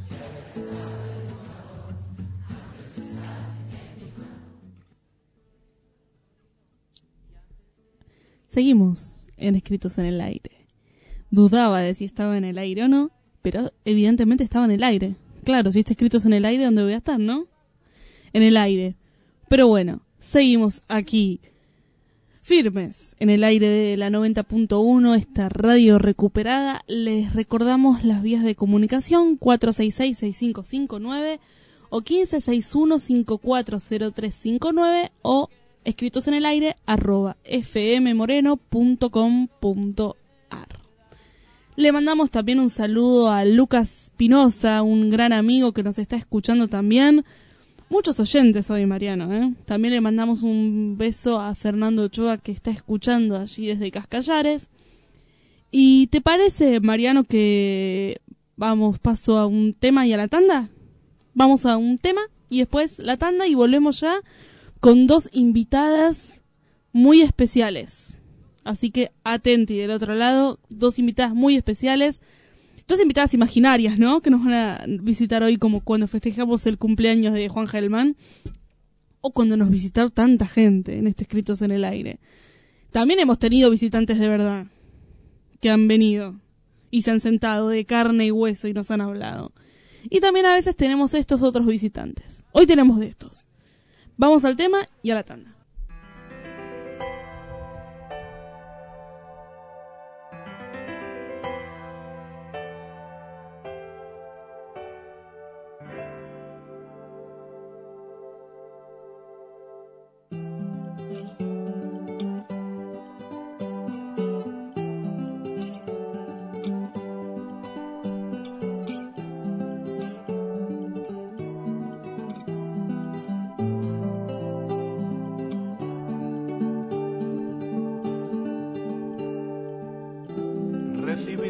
Seguimos en Escritos en el Aire. Dudaba de si estaba en el aire o no, pero evidentemente estaba en el aire. Claro, si está Escritos en el Aire, ¿dónde voy a estar, no? En el aire. Pero bueno, seguimos aquí, firmes, en el aire de la noventa punto uno, esta radio recuperada. Les recordamos las vías de comunicación: cuatro seis seis, seis cinco cinco nueve o quince sesenta y uno, cincuenta y cuatro cero tres cincuenta y nueve o escritos en el aire arroba fmmoreno punto com punto ar. Le mandamos también un saludo a Lucas Pinoza, un gran amigo que nos está escuchando también. Muchos oyentes hoy, Mariano, ¿eh? También le mandamos un beso a Fernando Ochoa, que está escuchando allí desde Cascallares. ¿Y te parece, Mariano, que vamos paso a un tema y a la tanda? Vamos a un tema y después la tanda y volvemos ya con dos invitadas muy especiales. Así que atenti del otro lado, dos invitadas muy especiales, dos invitadas imaginarias, ¿no? Que nos van a visitar hoy, como cuando festejamos el cumpleaños de Juan Gelman, o cuando nos visitó tanta gente en este Escritos en el Aire. También hemos tenido visitantes de verdad, que han venido y se han sentado de carne y hueso y nos han hablado. Y también a veces tenemos estos otros visitantes. Hoy tenemos de estos. Vamos al tema y a la tanda.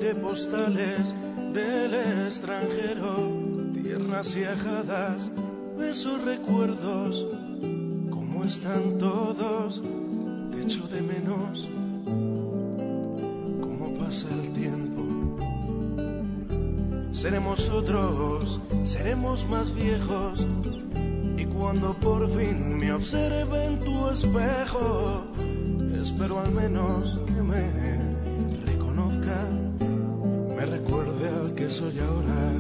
de postales del extranjero, tiernas y ajadas, esos recuerdos, cómo están todos, te echo de menos, cómo pasa el tiempo. Seremos otros, seremos más viejos, y cuando por fin me observe en tu espejo, espero al menos que me reconozca, me recuerde al que soy ahora.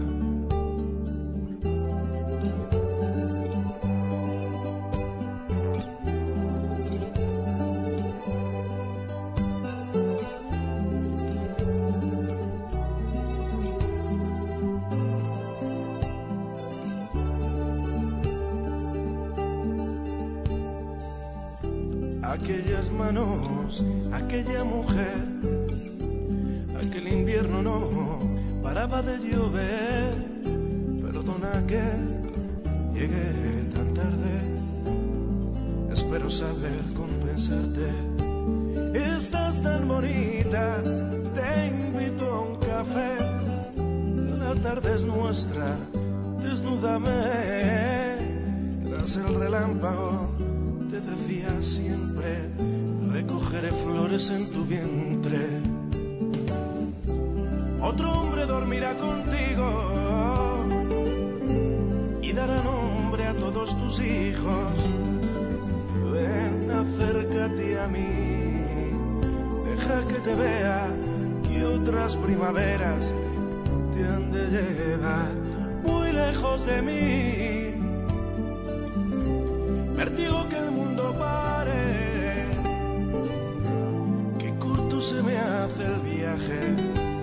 Aquellas manos, aquella mujer, aquel invierno no paraba de llover. Perdona que llegué tan tarde, espero saber compensarte. Estás tan bonita, te invito a un café. La tarde es nuestra, desnúdame. Tras el relámpago te decía siempre, recogeré flores en tu vientre. Otro hombre dormirá contigo y dará nombre a todos tus hijos. Ven, acércate a mí, deja que te vea, que otras primaveras te han de llevar muy lejos de mí. Vértigo que el mundo pare, que corto se me hace el viaje.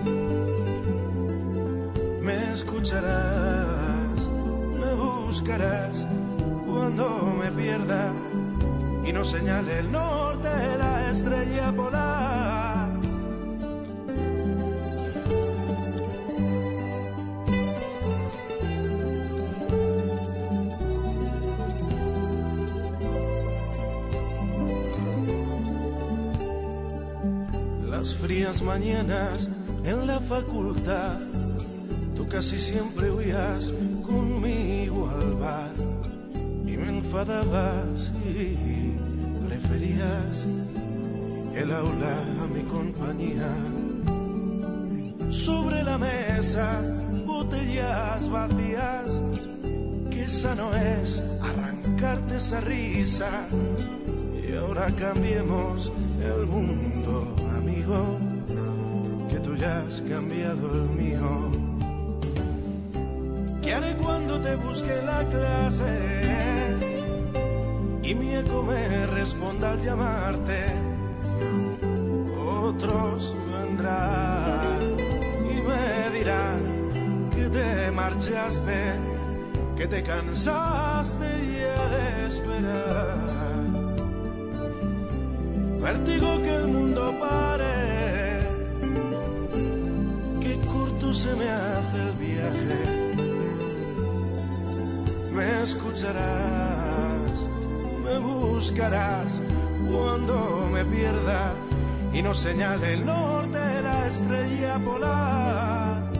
Me escucharás, me buscarás cuando me pierda y no señale el norte la estrella polar. Las frías mañanas en la facultad, tú casi siempre huías conmigo al bar y me enfadabas y preferías el aula a mi compañía. Sobre la mesa, botellas vacías, que sano es arrancarte esa risa. Y ahora cambiemos el mundo, amigo, que tú ya has cambiado el mío. ¿Qué haré cuando te busque en la clase y mi eco me responda al llamarte? Otros vendrán y me dirán que te marchaste, que te cansaste ya de esperar. Vértigo que el mundo pare, que corto se me hace el viaje. Me escucharás, me buscarás cuando me pierda y no señale el norte la estrella polar.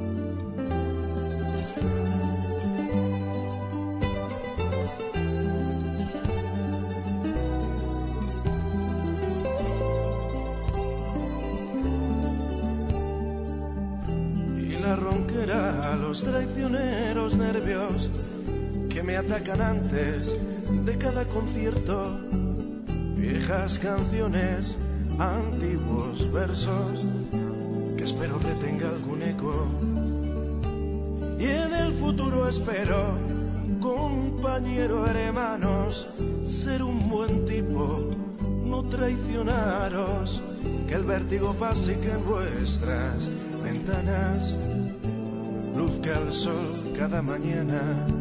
A los traicioneros nervios que me atacan antes de cada concierto, viejas canciones, antiguos versos que espero retenga algún eco. Y en el futuro espero, compañero, hermanos, ser un buen tipo, no traicionaros, que el vértigo pase, que en vuestras ventanas luzca el sol cada mañana.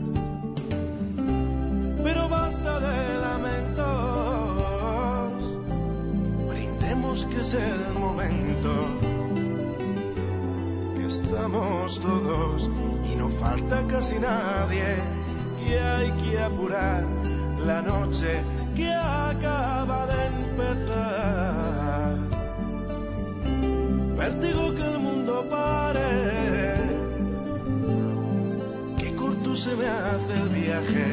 Pero basta de lamentos, brindemos que es el momento, que estamos todos y no falta casi nadie, que hay que apurar la noche que acaba de empezar. Vértigo que el mundo nace el viaje.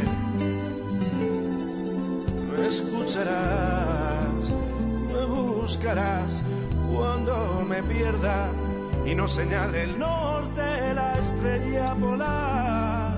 Me escucharás, me buscarás cuando me pierda y no señale el norte la estrella polar.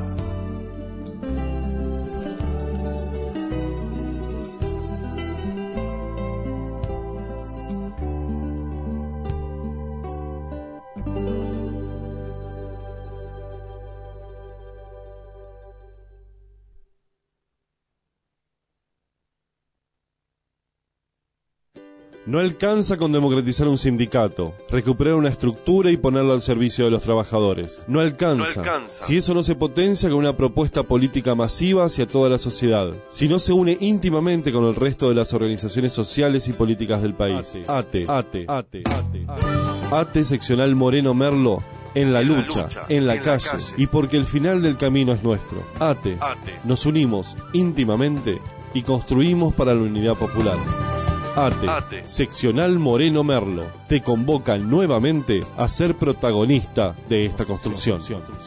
No alcanza con democratizar un sindicato, recuperar una estructura y ponerlo al servicio de los trabajadores. No alcanza, no alcanza. Si eso no se potencia con una propuesta política masiva hacia toda la sociedad, si no se une íntimamente con el resto de las organizaciones sociales y políticas del país. ATE, ATE, ATE, ATE, ATE seccional Moreno Merlo, en la lucha, en la calle, y porque el final del camino es nuestro. ATE, nos unimos íntimamente y construimos para la unidad popular. ATE, ATE, seccional Moreno Merlo, te convoca nuevamente a ser protagonista de esta construcción.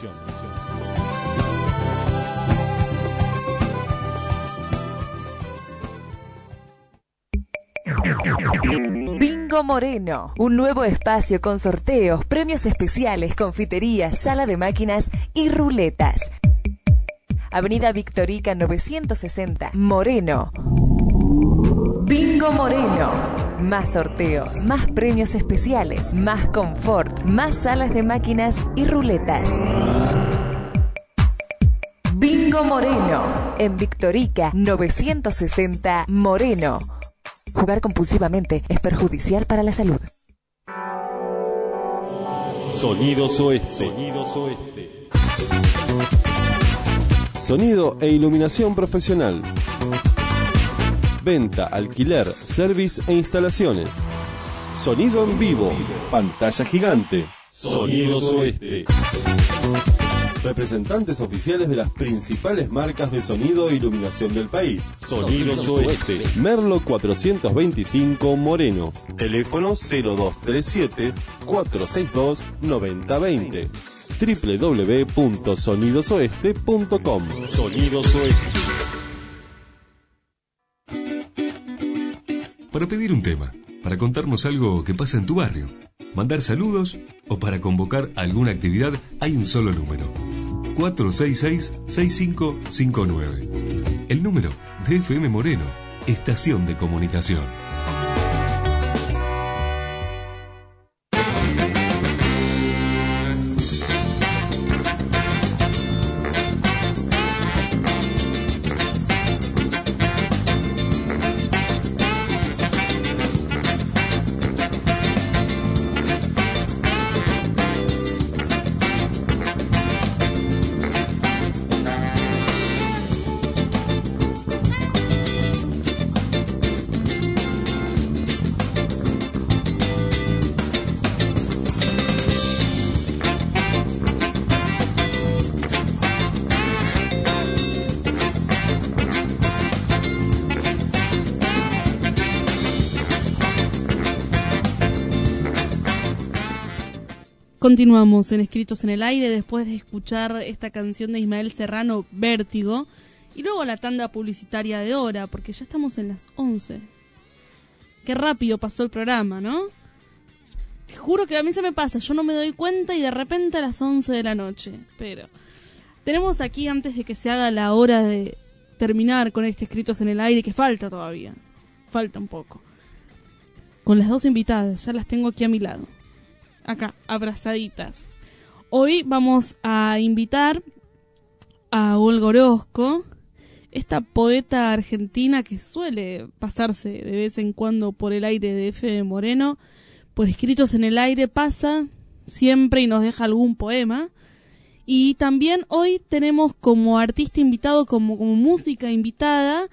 Bingo Moreno, un nuevo espacio con sorteos, premios especiales, confiterías, sala de máquinas y ruletas. Avenida Victorica novecientos sesenta, Moreno. Bingo Moreno. Más sorteos, más premios especiales, más confort, más salas de máquinas y ruletas. Bingo Moreno. En Victorica novecientos sesenta, Moreno. Jugar compulsivamente es perjudicial para la salud. Sonidos Oeste. Sonidos Oeste. Sonido e iluminación profesional. Venta, alquiler, service e instalaciones. Sonido en vivo. Pantalla gigante. Sonidos Oeste. Representantes oficiales de las principales marcas de sonido e iluminación del país. Sonidos Oeste. Merlo cuatrocientos veinticinco, Moreno. Teléfono cero dos tres siete, cuatro seis dos, nueve cero dos cero. doble u doble u doble u punto sonidos oeste punto com. Sonidos Oeste. Para pedir un tema, para contarnos algo que pasa en tu barrio, mandar saludos o para convocar alguna actividad, hay un solo número: cuatro seis seis, seis cinco cinco nueve. El número de F M Moreno, estación de comunicación. Continuamos en Escritos en el Aire después de escuchar esta canción de Ismael Serrano, Vértigo, y luego la tanda publicitaria de hora, porque ya estamos en las once. Qué rápido pasó el programa, ¿no? Te juro que a mí se me pasa, yo no me doy cuenta y de repente a las once de la noche. Pero tenemos aquí, antes de que se haga la hora de terminar con este Escritos en el Aire, que falta todavía, falta un poco, con las dos invitadas, ya las tengo aquí a mi lado. Acá, abrazaditas. Hoy vamos a invitar a Olga Orozco, esta poeta argentina que suele pasarse de vez en cuando por el aire de F M Moreno, por Escritos en el Aire pasa siempre y nos deja algún poema. Y también hoy tenemos como artista invitado, como, como música invitada,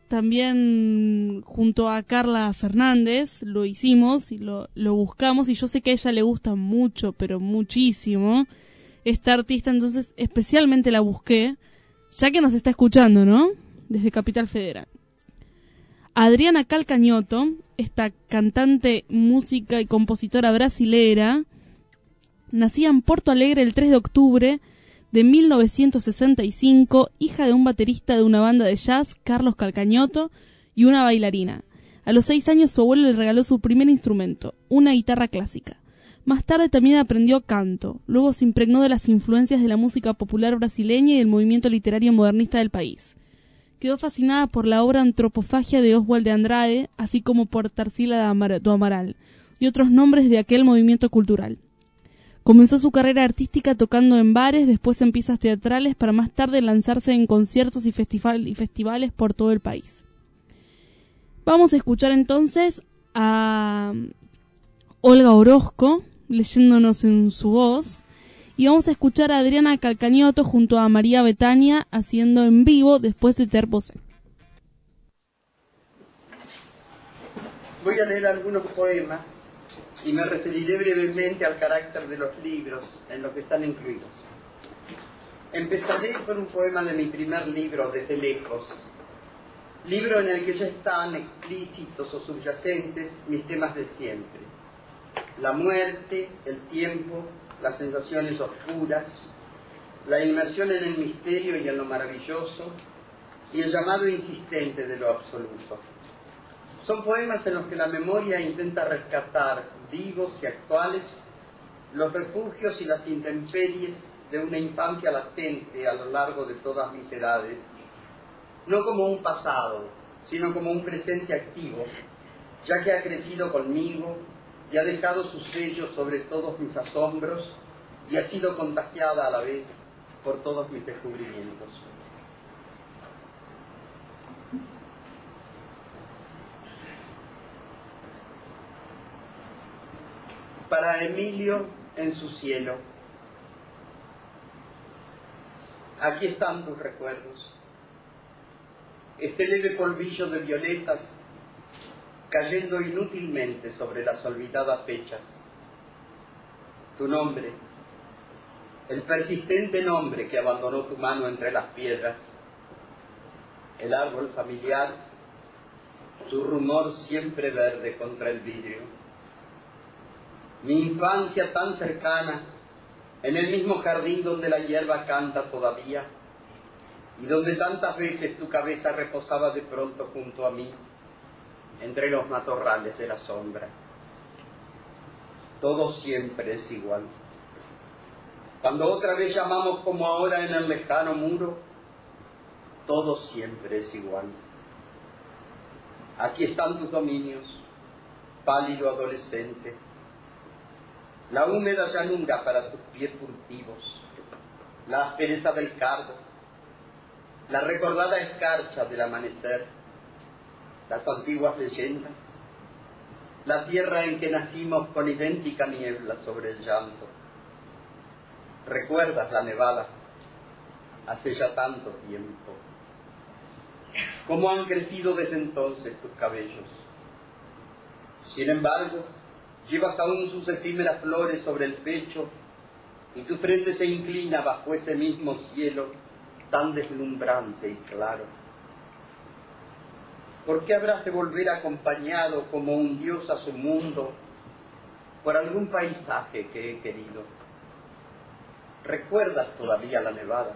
también junto a Carla Fernández lo hicimos y lo, lo buscamos, y yo sé que a ella le gusta mucho, pero muchísimo, esta artista, entonces especialmente la busqué, ya que nos está escuchando, ¿no? Desde Capital Federal. Adriana Calcañoto, esta cantante, música y compositora brasilera, nacida en Porto Alegre el tres de octubre de mil novecientos sesenta y cinco, hija de un baterista de una banda de jazz, Carlos Calcañoto, y una bailarina. A los seis años su abuelo le regaló su primer instrumento, una guitarra clásica. Más tarde también aprendió canto, luego se impregnó de las influencias de la música popular brasileña y del movimiento literario modernista del país. Quedó fascinada por la obra Antropofagia de Oswald de Andrade, así como por Tarsila do Amaral, y otros nombres de aquel movimiento cultural. Comenzó su carrera artística tocando en bares, después en piezas teatrales, para más tarde lanzarse en conciertos y, festival, y festivales por todo el país. Vamos a escuchar entonces a Olga Orozco, leyéndonos en su voz, y vamos a escuchar a Adriana Calcañoto junto a María Betania haciendo en vivo Después de Ter Posé. Voy a leer algunos poemas y me referiré brevemente al carácter de los libros en los que están incluidos. Empezaré por un poema de mi primer libro, Desde Lejos, libro en el que ya están explícitos o subyacentes mis temas de siempre: la muerte, el tiempo, las sensaciones oscuras, la inmersión en el misterio y en lo maravilloso, y el llamado insistente de lo absoluto. Son poemas en los que la memoria intenta rescatar, vivos y actuales, los refugios y las intemperies de una infancia latente a lo largo de todas mis edades, no como un pasado, sino como un presente activo, ya que ha crecido conmigo y ha dejado su sello sobre todos mis asombros y ha sido contagiada a la vez por todos mis descubrimientos. Para Emilio en su cielo. Aquí están tus recuerdos. Este leve polvillo de violetas cayendo inútilmente sobre las olvidadas fechas. Tu nombre, el persistente nombre que abandonó tu mano entre las piedras. El árbol familiar, su rumor siempre verde contra el vidrio. Mi infancia tan cercana, en el mismo jardín donde la hierba canta todavía, y donde tantas veces tu cabeza reposaba de pronto junto a mí, entre los matorrales de la sombra. Todo siempre es igual. Cuando otra vez llamamos como ahora en el lejano muro, todo siempre es igual. Aquí están tus dominios, pálido adolescente, la húmeda llanura para tus pies furtivos, la aspereza del cardo, la recordada escarcha del amanecer, las antiguas leyendas, la tierra en que nacimos con idéntica niebla sobre el llanto. ¿Recuerdas la nevada? Hace ya tanto tiempo. ¿Cómo han crecido desde entonces tus cabellos? Sin embargo, llevas aún sus efímeras flores sobre el pecho y tu frente se inclina bajo ese mismo cielo tan deslumbrante y claro. ¿Por qué habrás de volver acompañado como un dios a su mundo por algún paisaje que he querido? ¿Recuerdas todavía la nevada?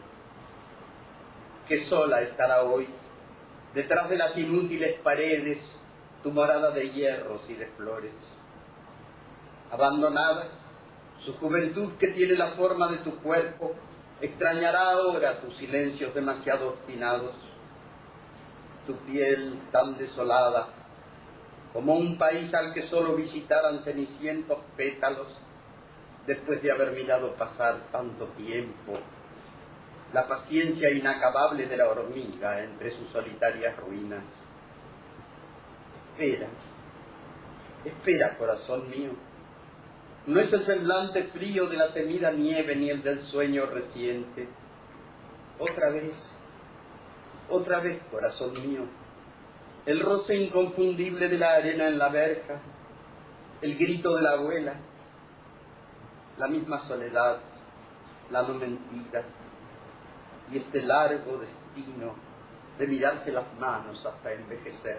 Que sola estará hoy, detrás de las inútiles paredes, tu morada de hierros y de flores. Abandonada, su juventud que tiene la forma de tu cuerpo, extrañará ahora tus silencios demasiado obstinados. Tu piel tan desolada, como un país al que solo visitaran cenicientos pétalos, después de haber mirado pasar tanto tiempo, la paciencia inacabable de la hormiga entre sus solitarias ruinas. Espera, espera, corazón mío. No es el semblante frío de la temida nieve ni el del sueño reciente. Otra vez, otra vez, corazón mío, el roce inconfundible de la arena en la verja, el grito de la abuela, la misma soledad, la no mentira, y este largo destino de mirarse las manos hasta envejecer.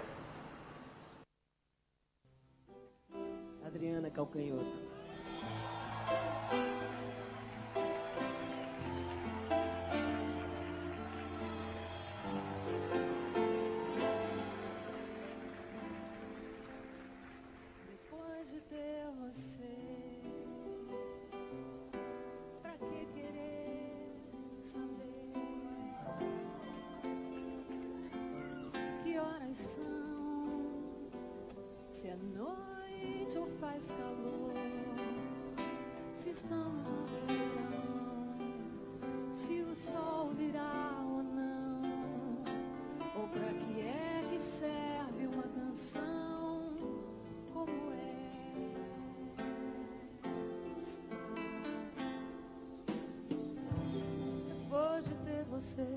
Adriana Calcañoto. faz calor, se estamos no verão, se o sol virá ou não, ou pra que é que serve uma canção como essa. Depois de ter você,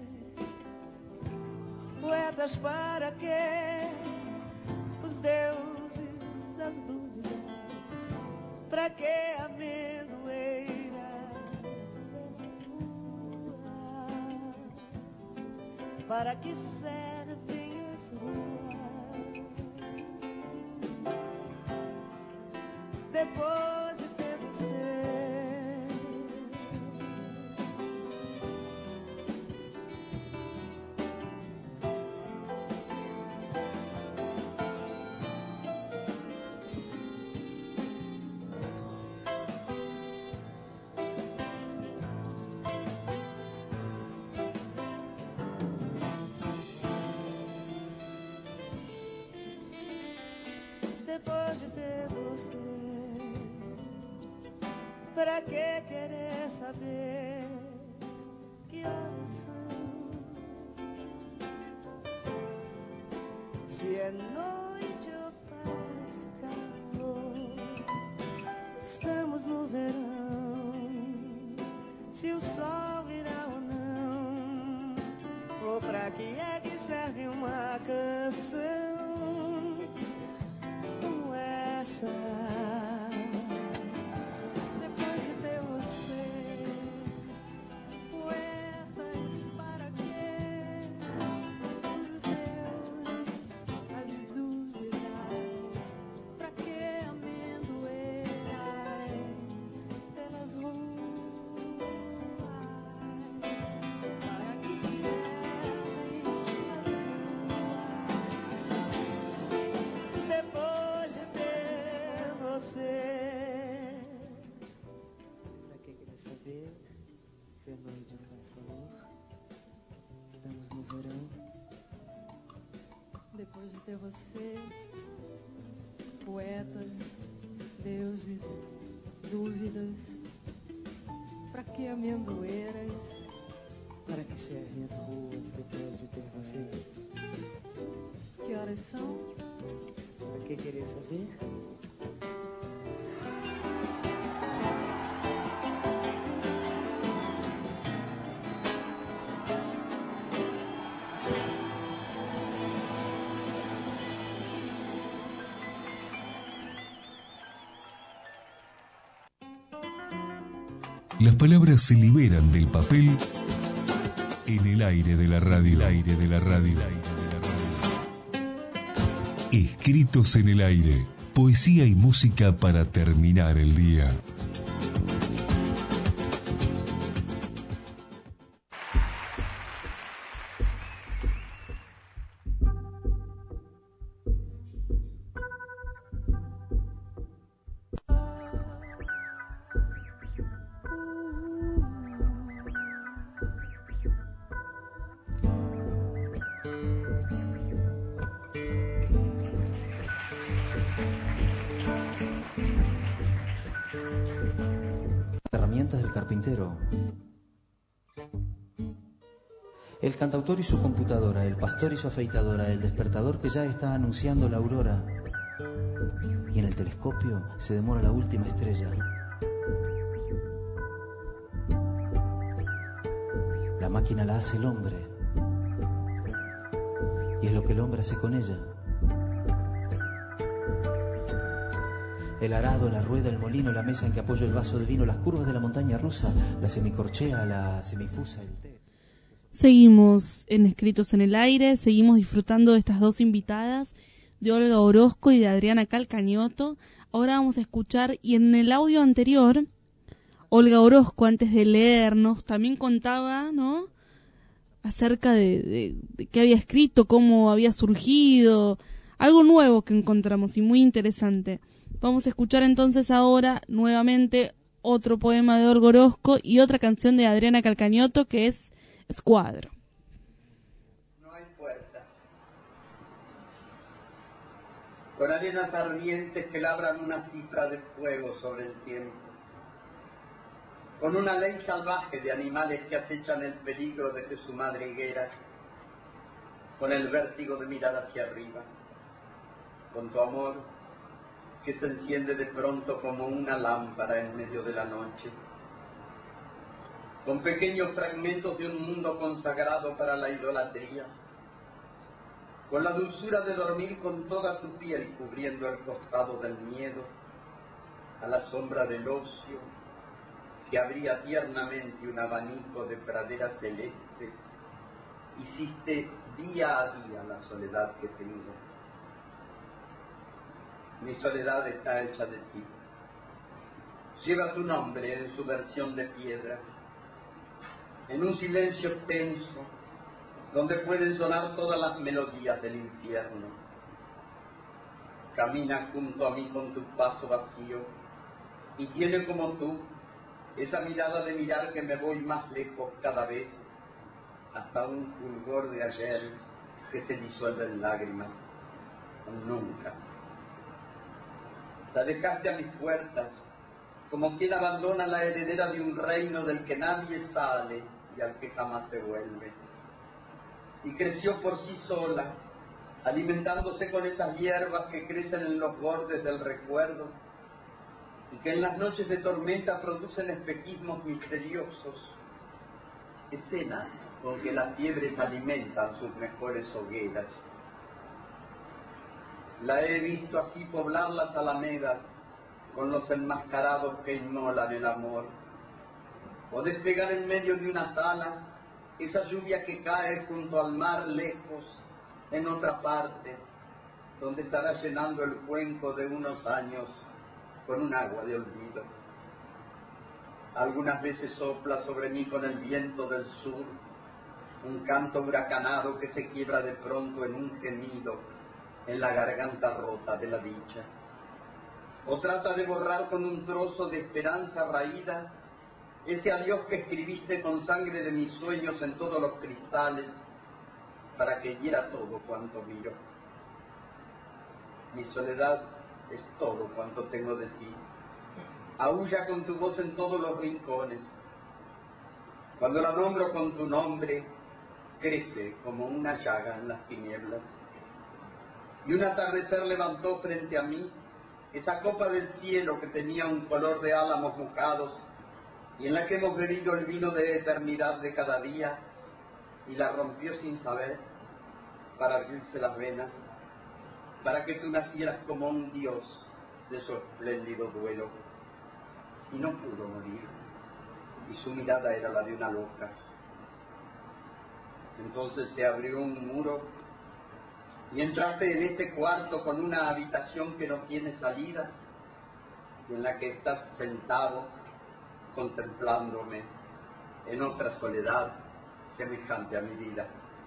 poetas para quê? Os deuses, as dúvidas, pra que amendoeiras pelas ruas? Para que servem as ruas? Depois de ter você, depois de ter você, pra que querer saber que horas são? Se é noite ou faz calor, estamos no verão, se o sol virá ou não, ou pra que é que serve uma canção como essa? Depois de ter você, poetas para quê? Os deuses, as dúvidas, pra que amendoeiras pelas ruas? Para que servem as ruas? Depois de ter você, pra que querer saber se é noite ou faz calor? Estamos no verão. Depois de ter você, poetas, deuses, dúvidas, pra que amendoeiras? Para que servem as ruas depois de ter você? Que horas são? Pra que querer saber? Las palabras se liberan del papel en el aire de la radio. El aire de la radio. Escritos en el aire. Poesía y música para terminar el día. Herramientas del carpintero. El cantautor y su computadora, el pastor y su afeitadora, el despertador que ya está anunciando la aurora. Y en el telescopio se demora la última estrella. La máquina la hace el hombre. Y es lo que el hombre hace con ella. El arado, la rueda, el molino, la mesa en que apoyo el vaso de vino, las curvas de la montaña rusa, la semicorchea, la semifusa, el té. Seguimos en Escritos en el Aire, seguimos disfrutando de estas dos invitadas, de Olga Orozco y de Adriana Calcañoto. Ahora vamos a escuchar, y en el audio anterior, Olga Orozco, antes de leernos, también contaba, ¿no?, acerca de, de, de qué había escrito, cómo había surgido, algo nuevo que encontramos y muy interesante. Vamos a escuchar entonces ahora nuevamente otro poema de Olga Orozco y otra canción de Adriana Calcañoto, que es Escuadro. No hay puerta. con arenas ardientes que labran una cifra de fuego sobre el tiempo, con una ley salvaje de animales que acechan el peligro de que su madre higuera, con el vértigo de mirar hacia arriba, con tu amor que se enciende de pronto como una lámpara en medio de la noche, con pequeños fragmentos de un mundo consagrado para la idolatría, con la dulzura de dormir con toda tu piel cubriendo el costado del miedo, a la sombra del ocio, que abría tiernamente un abanico de praderas celestes, hiciste día a día la soledad que tengo. Mi soledad está hecha de ti. Lleva tu nombre en su versión de piedra, en un silencio tenso, donde pueden sonar todas las melodías del infierno. Camina junto a mí con tu paso vacío y tiene como tú esa mirada de mirar que me voy más lejos cada vez, hasta un fulgor de ayer que se disuelve en lágrimas. Nunca. La dejaste a mis puertas, como quien abandona la heredera de un reino del que nadie sale y al que jamás se vuelve. Y creció por sí sola, alimentándose con esas hierbas que crecen en los bordes del recuerdo y que en las noches de tormenta producen espejismos misteriosos, escenas con que las fiebres alimentan sus mejores hogueras. La he visto así poblar las alamedas con los enmascarados que inmolan el amor, o despegar en medio de una sala esa lluvia que cae junto al mar lejos, en otra parte, donde estará llenando el cuenco de unos años con un agua de olvido. Algunas veces sopla sobre mí con el viento del sur un canto huracanado que se quiebra de pronto en un gemido en la garganta rota de la dicha, o trata de borrar con un trozo de esperanza raída ese adiós que escribiste con sangre de mis sueños en todos los cristales, para que hiera todo cuanto miro. Mi soledad es todo cuanto tengo de ti. Aúlla con tu voz en todos los rincones. Cuando la nombro con tu nombre, crece como una llaga en las tinieblas. Y un atardecer levantó frente a mí esa copa del cielo que tenía un color de álamos mojados y en la que hemos bebido el vino de eternidad de cada día, y la rompió sin saber para abrirse las venas, para que tú nacieras como un dios de su espléndido duelo. Y no pudo morir, y su mirada era la de una loca. Entonces se abrió un muro y entraste en este cuarto con una habitación que no tiene salida y en la que estás sentado contemplándome en otra soledad semejante a mi vida.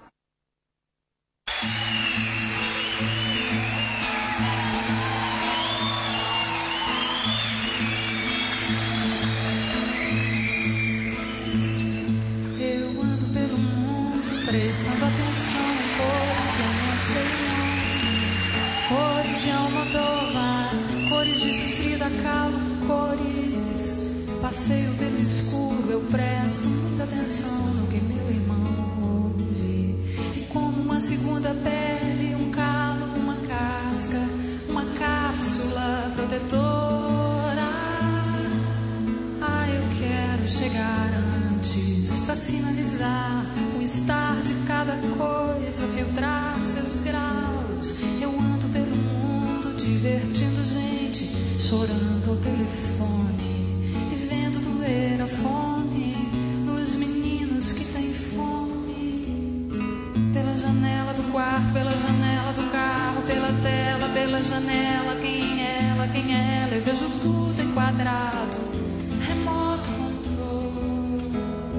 Eu ando pelo mundo prestando atenção em cores que eu não sei não. Cores de Almodóvar, cores de Frida Kahlo, cores. Passeio pelo escuro, eu presto muita atenção no que meu irmão ouve. E como uma segunda pele, um calo, uma casca, uma cápsula protetora. Ah, eu quero chegar antes pra sinalizar o estar de cada coisa, filtrar seus graus. Eu ando pelo mundo divertindo gente, chorando ao telefone, a fome nos meninos que têm fome. Pela janela do quarto, pela janela do carro, pela tela, pela janela. Quem é ela, quem é ela? Eu vejo tudo em quadrado, remoto controle.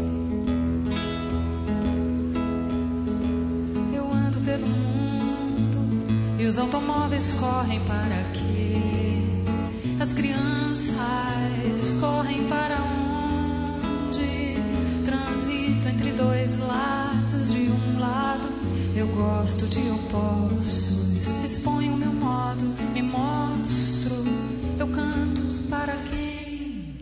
Eu ando pelo mundo e os automóveis correm para quê? As crianças correm para onde? Transito entre dois lados. De um lado eu gosto de opostos, exponho o meu modo, me mostro, eu canto para quem?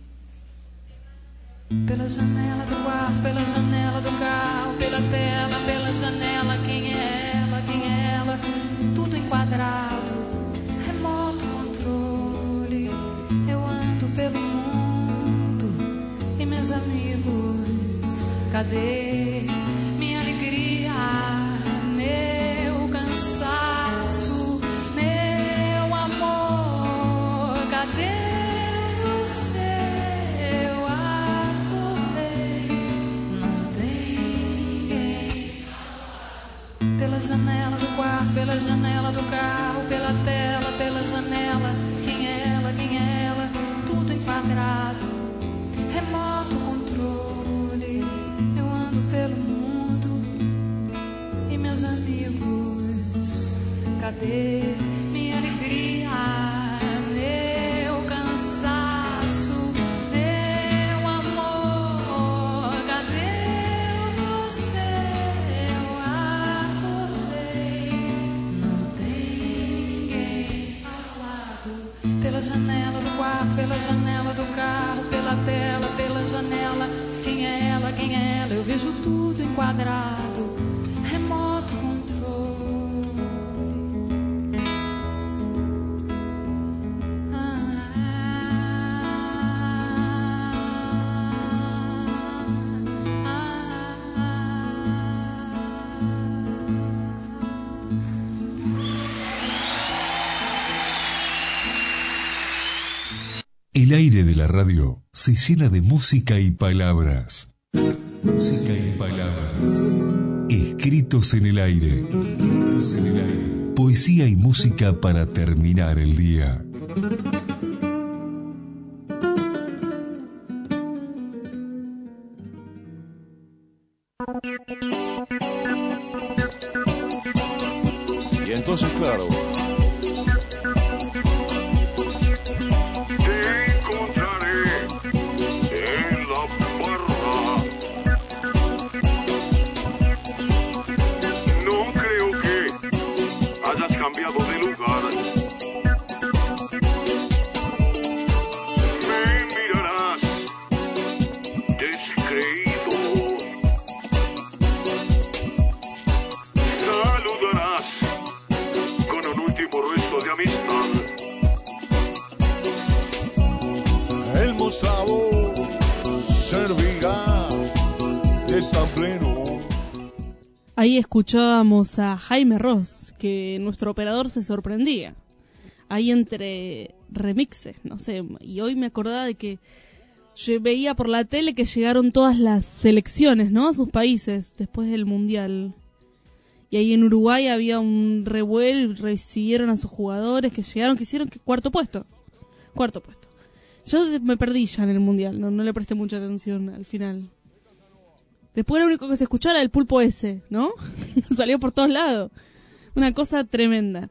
Pela janela do quarto, pela janela do carro, pela tela, pela janela, quem é ela, quem é ela, tudo enquadrado, remoto controle, eu ando pelo mundo e meus amigos, cadê minha alegria, meu cansaço, meu amor, cadê você? Eu acordei, não tem ninguém. Pela janela do quarto, pela janela do carro, pela tela, pela janela, quem é ela, quem é ela, tudo enquadrado, remoto controle, eu ando pelo mundo e meus amigos, cadê minha alegria, meu cansaço, meu amor, cadê você? Eu acordei, não tem ninguém ao lado. Pela janela do quarto, pela janela do carro, pela tela, pela janela, quem é ela, quem é ela, eu vejo tudo enquadrado, remoto controle. Ah, ah, El aire de la radio se llena de música y palabras. Música y palabras. Escritos en el aire. Escritos en el aire. Poesía y música para terminar el día. Y entonces, claro, cambiado de lugar. Me mirarás descreído, saludarás con un último resto de amistad. el mostrador servirá de tan pleno. Ahí escuchábamos a Jaime Ross, que nuestro operador se sorprendía. Ahí entre remixes, no sé. Y hoy me acordaba de que yo veía por la tele que llegaron todas las selecciones, ¿no? A sus países después del Mundial. Y ahí en Uruguay había un revuelo y recibieron a sus jugadores que llegaron, que hicieron que cuarto puesto. Cuarto puesto. Yo me perdí ya en el Mundial, no, no le presté mucha atención al final. Después lo único que se escuchaba era el pulpo ese, ¿no? Salió por todos lados. Una cosa tremenda.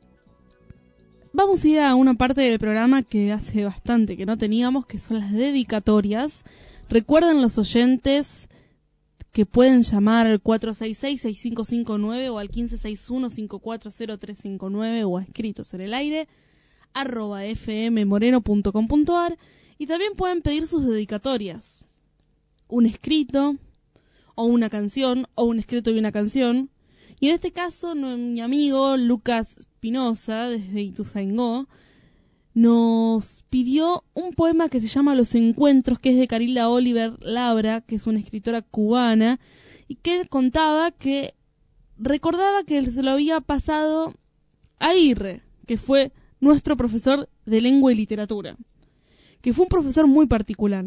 Vamos a ir a una parte del programa que hace bastante que no teníamos, que son las dedicatorias. Recuerden los oyentes que pueden llamar al cuatro seis seis, seis cinco cinco nueve o al quince sesenta y uno, cincuenta y cuatro cero tres cincuenta y nueve o a escritos en el aire arroba fmmoreno punto com punto ar, y también pueden pedir sus dedicatorias. Un escrito o una canción, o un escrito y una canción. Y en este caso, mi amigo Lucas Espinosa, desde Ituzaingó, nos pidió un poema que se llama Los Encuentros, que es de Carila Oliver Labra, que es una escritora cubana, y que contaba que recordaba que se lo había pasado a Aguirre, que fue nuestro profesor de lengua y literatura, que fue un profesor muy particular,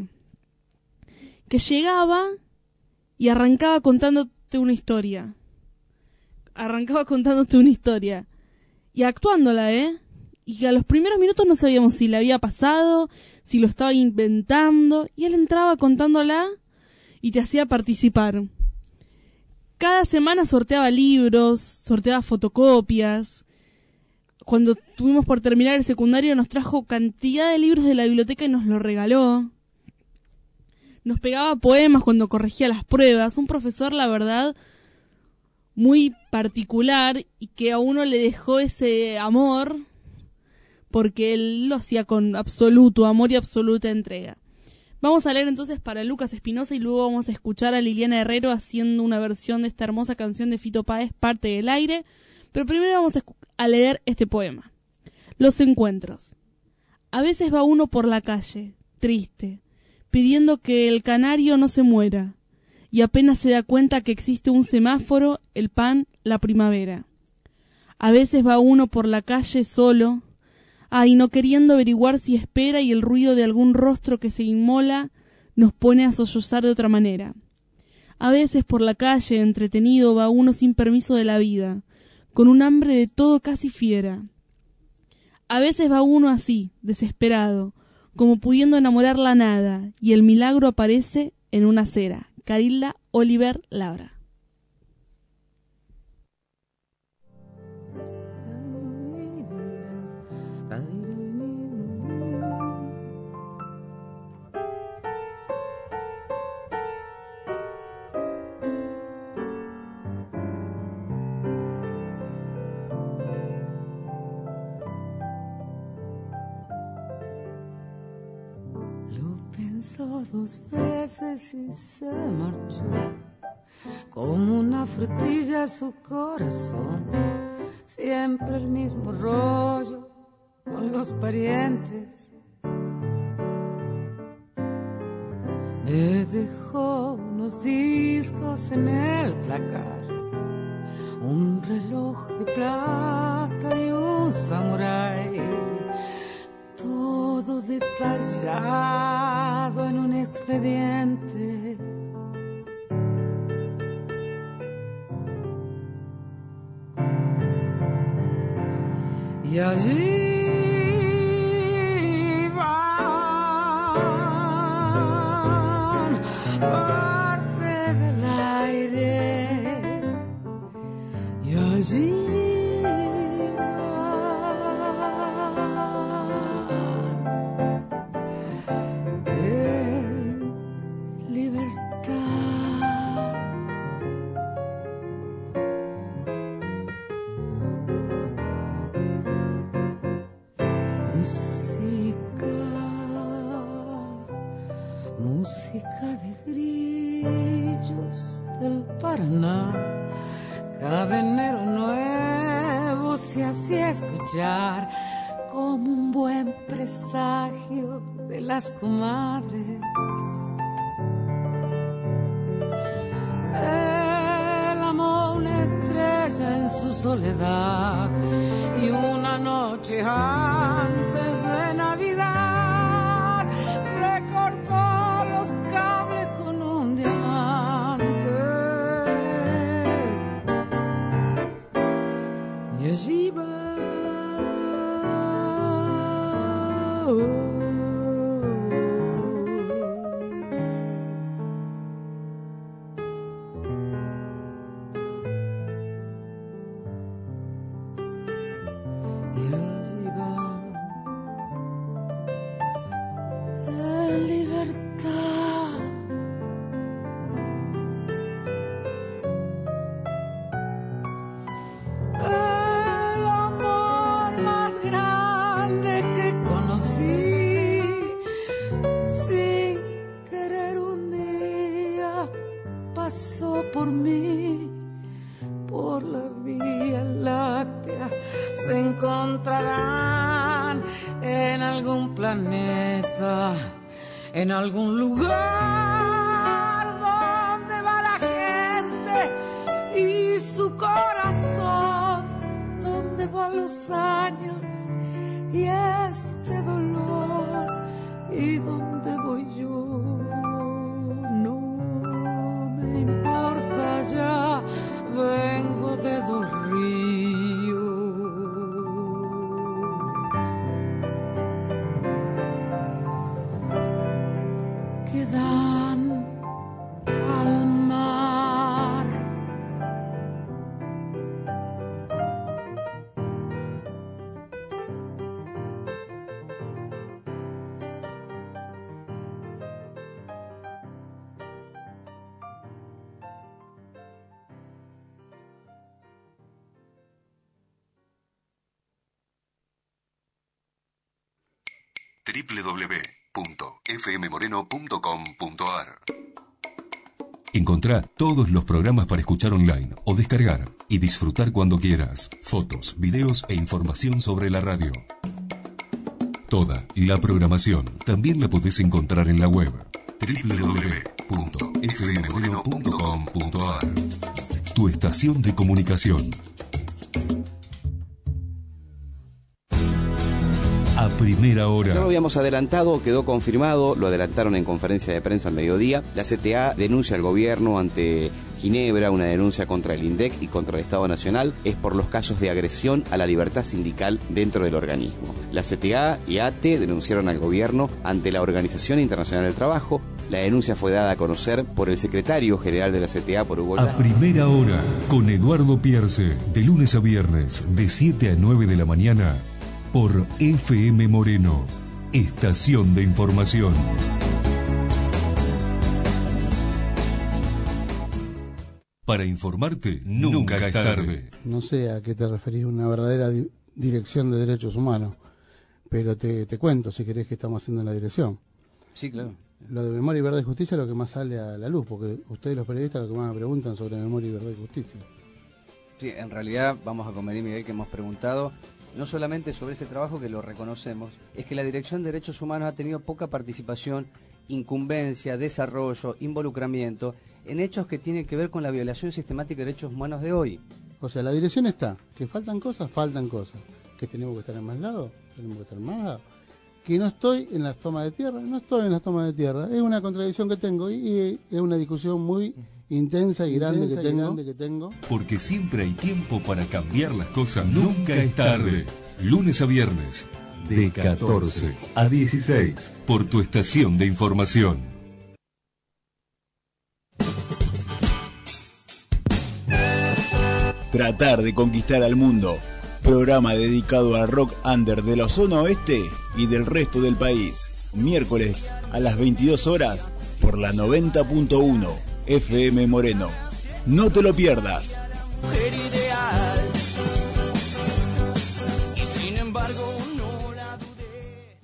que llegaba y arrancaba contándote una historia. Arrancaba contándote una historia. Y actuándola, ¿eh? Y que a los primeros minutos no sabíamos si le había pasado, si lo estaba inventando. Y él entraba contándola y te hacía participar. Cada semana sorteaba libros, sorteaba fotocopias. Cuando tuvimos por terminar el secundario nos trajo cantidad de libros de la biblioteca y nos lo regaló. Nos pegaba poemas cuando corregía las pruebas. Un profesor, la verdad, muy particular y que a uno le dejó ese amor porque él lo hacía con absoluto amor y absoluta entrega. Vamos a leer entonces para Lucas Espinosa y luego vamos a escuchar a Liliana Herrero haciendo una versión de esta hermosa canción de Fito Páez, Parte del Aire, pero primero vamos a, a leer este poema. Los encuentros. A veces va uno por la calle, triste, pidiendo que el canario no se muera, y apenas se da cuenta que existe un semáforo, el pan, la primavera. A veces va uno por la calle solo, ay, no queriendo averiguar si espera y el ruido de algún rostro que se inmola nos pone a sollozar de otra manera. A veces por la calle, entretenido, va uno sin permiso de la vida, con un hambre de todo casi fiera. A veces va uno así, desesperado, como pudiendo enamorar la nada, y el milagro aparece en una acera. Carilda Oliver Labra. Pensó dos veces y se marchó, como una frutilla su corazón, siempre el mismo rollo con los parientes. Me dejó unos discos en el placar, un reloj de plata y un samurái, todo detallado en un expediente. Y allí van parte del aire, y allí cadenero nuevo se hacía escuchar como un buen presagio de las comadres. Él amó una estrella en su soledad y una noche antes de Navidad recortó los cables con un diamante. Y allí va por mí, por la Vía Láctea, se encontrarán en algún planeta, en algún lugar donde va la gente y su corazón, donde van los años y este dolor, y donde voy yo. No importa ya, vengo de dos ríos. Que dan al mar. doble u doble u doble u punto f m moreno punto com punto a r. Encontrá todos los programas para escuchar online o descargar y disfrutar cuando quieras. Fotos, videos e información sobre la radio. Toda la programación también la podés encontrar en la web doble u doble u doble u punto f m moreno punto com punto a r. Tu estación de comunicación. A primera hora. Ya lo habíamos adelantado, quedó confirmado, lo adelantaron en conferencia de prensa al mediodía. La C T A denuncia al gobierno ante Ginebra, una denuncia contra el INDEC y contra el Estado Nacional, es por los casos de agresión a la libertad sindical dentro del organismo. La C T A y A T E denunciaron al gobierno ante la Organización Internacional del Trabajo. La denuncia fue dada a conocer por el secretario general de la C T A, por Hugo Llano. A primera hora, con Eduardo Pierce, de lunes a viernes, de siete a nueve de la mañana, por F M Moreno, estación de información. Para informarte, nunca, nunca es tarde. No sé a qué te referís, una verdadera di- dirección de derechos humanos, pero te, te cuento si querés que estamos haciendo en la dirección. Sí, claro. Lo de memoria y verdad y justicia es lo que más sale a la luz, porque ustedes los periodistas lo que más me preguntan sobre memoria y verdad y justicia. Sí, en realidad vamos a convenir, Miguel, que hemos preguntado no solamente sobre ese trabajo, que lo reconocemos, es que la Dirección de Derechos Humanos ha tenido poca participación, incumbencia, desarrollo, involucramiento en hechos que tienen que ver con la violación sistemática de derechos humanos de hoy. O sea, la dirección está, que faltan cosas, faltan cosas, que tenemos que estar en más lados, tenemos que estar en más lados, que no estoy en las tomas de tierra, no estoy en las tomas de tierra, es una contradicción que tengo y, y es una discusión muy intensa y grande, intensa que, tengo, y grande que tengo. Porque siempre hay tiempo para cambiar las cosas, nunca es tarde. Lunes a viernes, de catorce a dieciséis, por tu estación de información. Tratar de conquistar al mundo. Programa dedicado al rock under de la zona oeste y del resto del país. Miércoles a las veintidós horas por la noventa punto uno F M Moreno. No te lo pierdas. Mujer ideal. Y sin embargo no la dudé.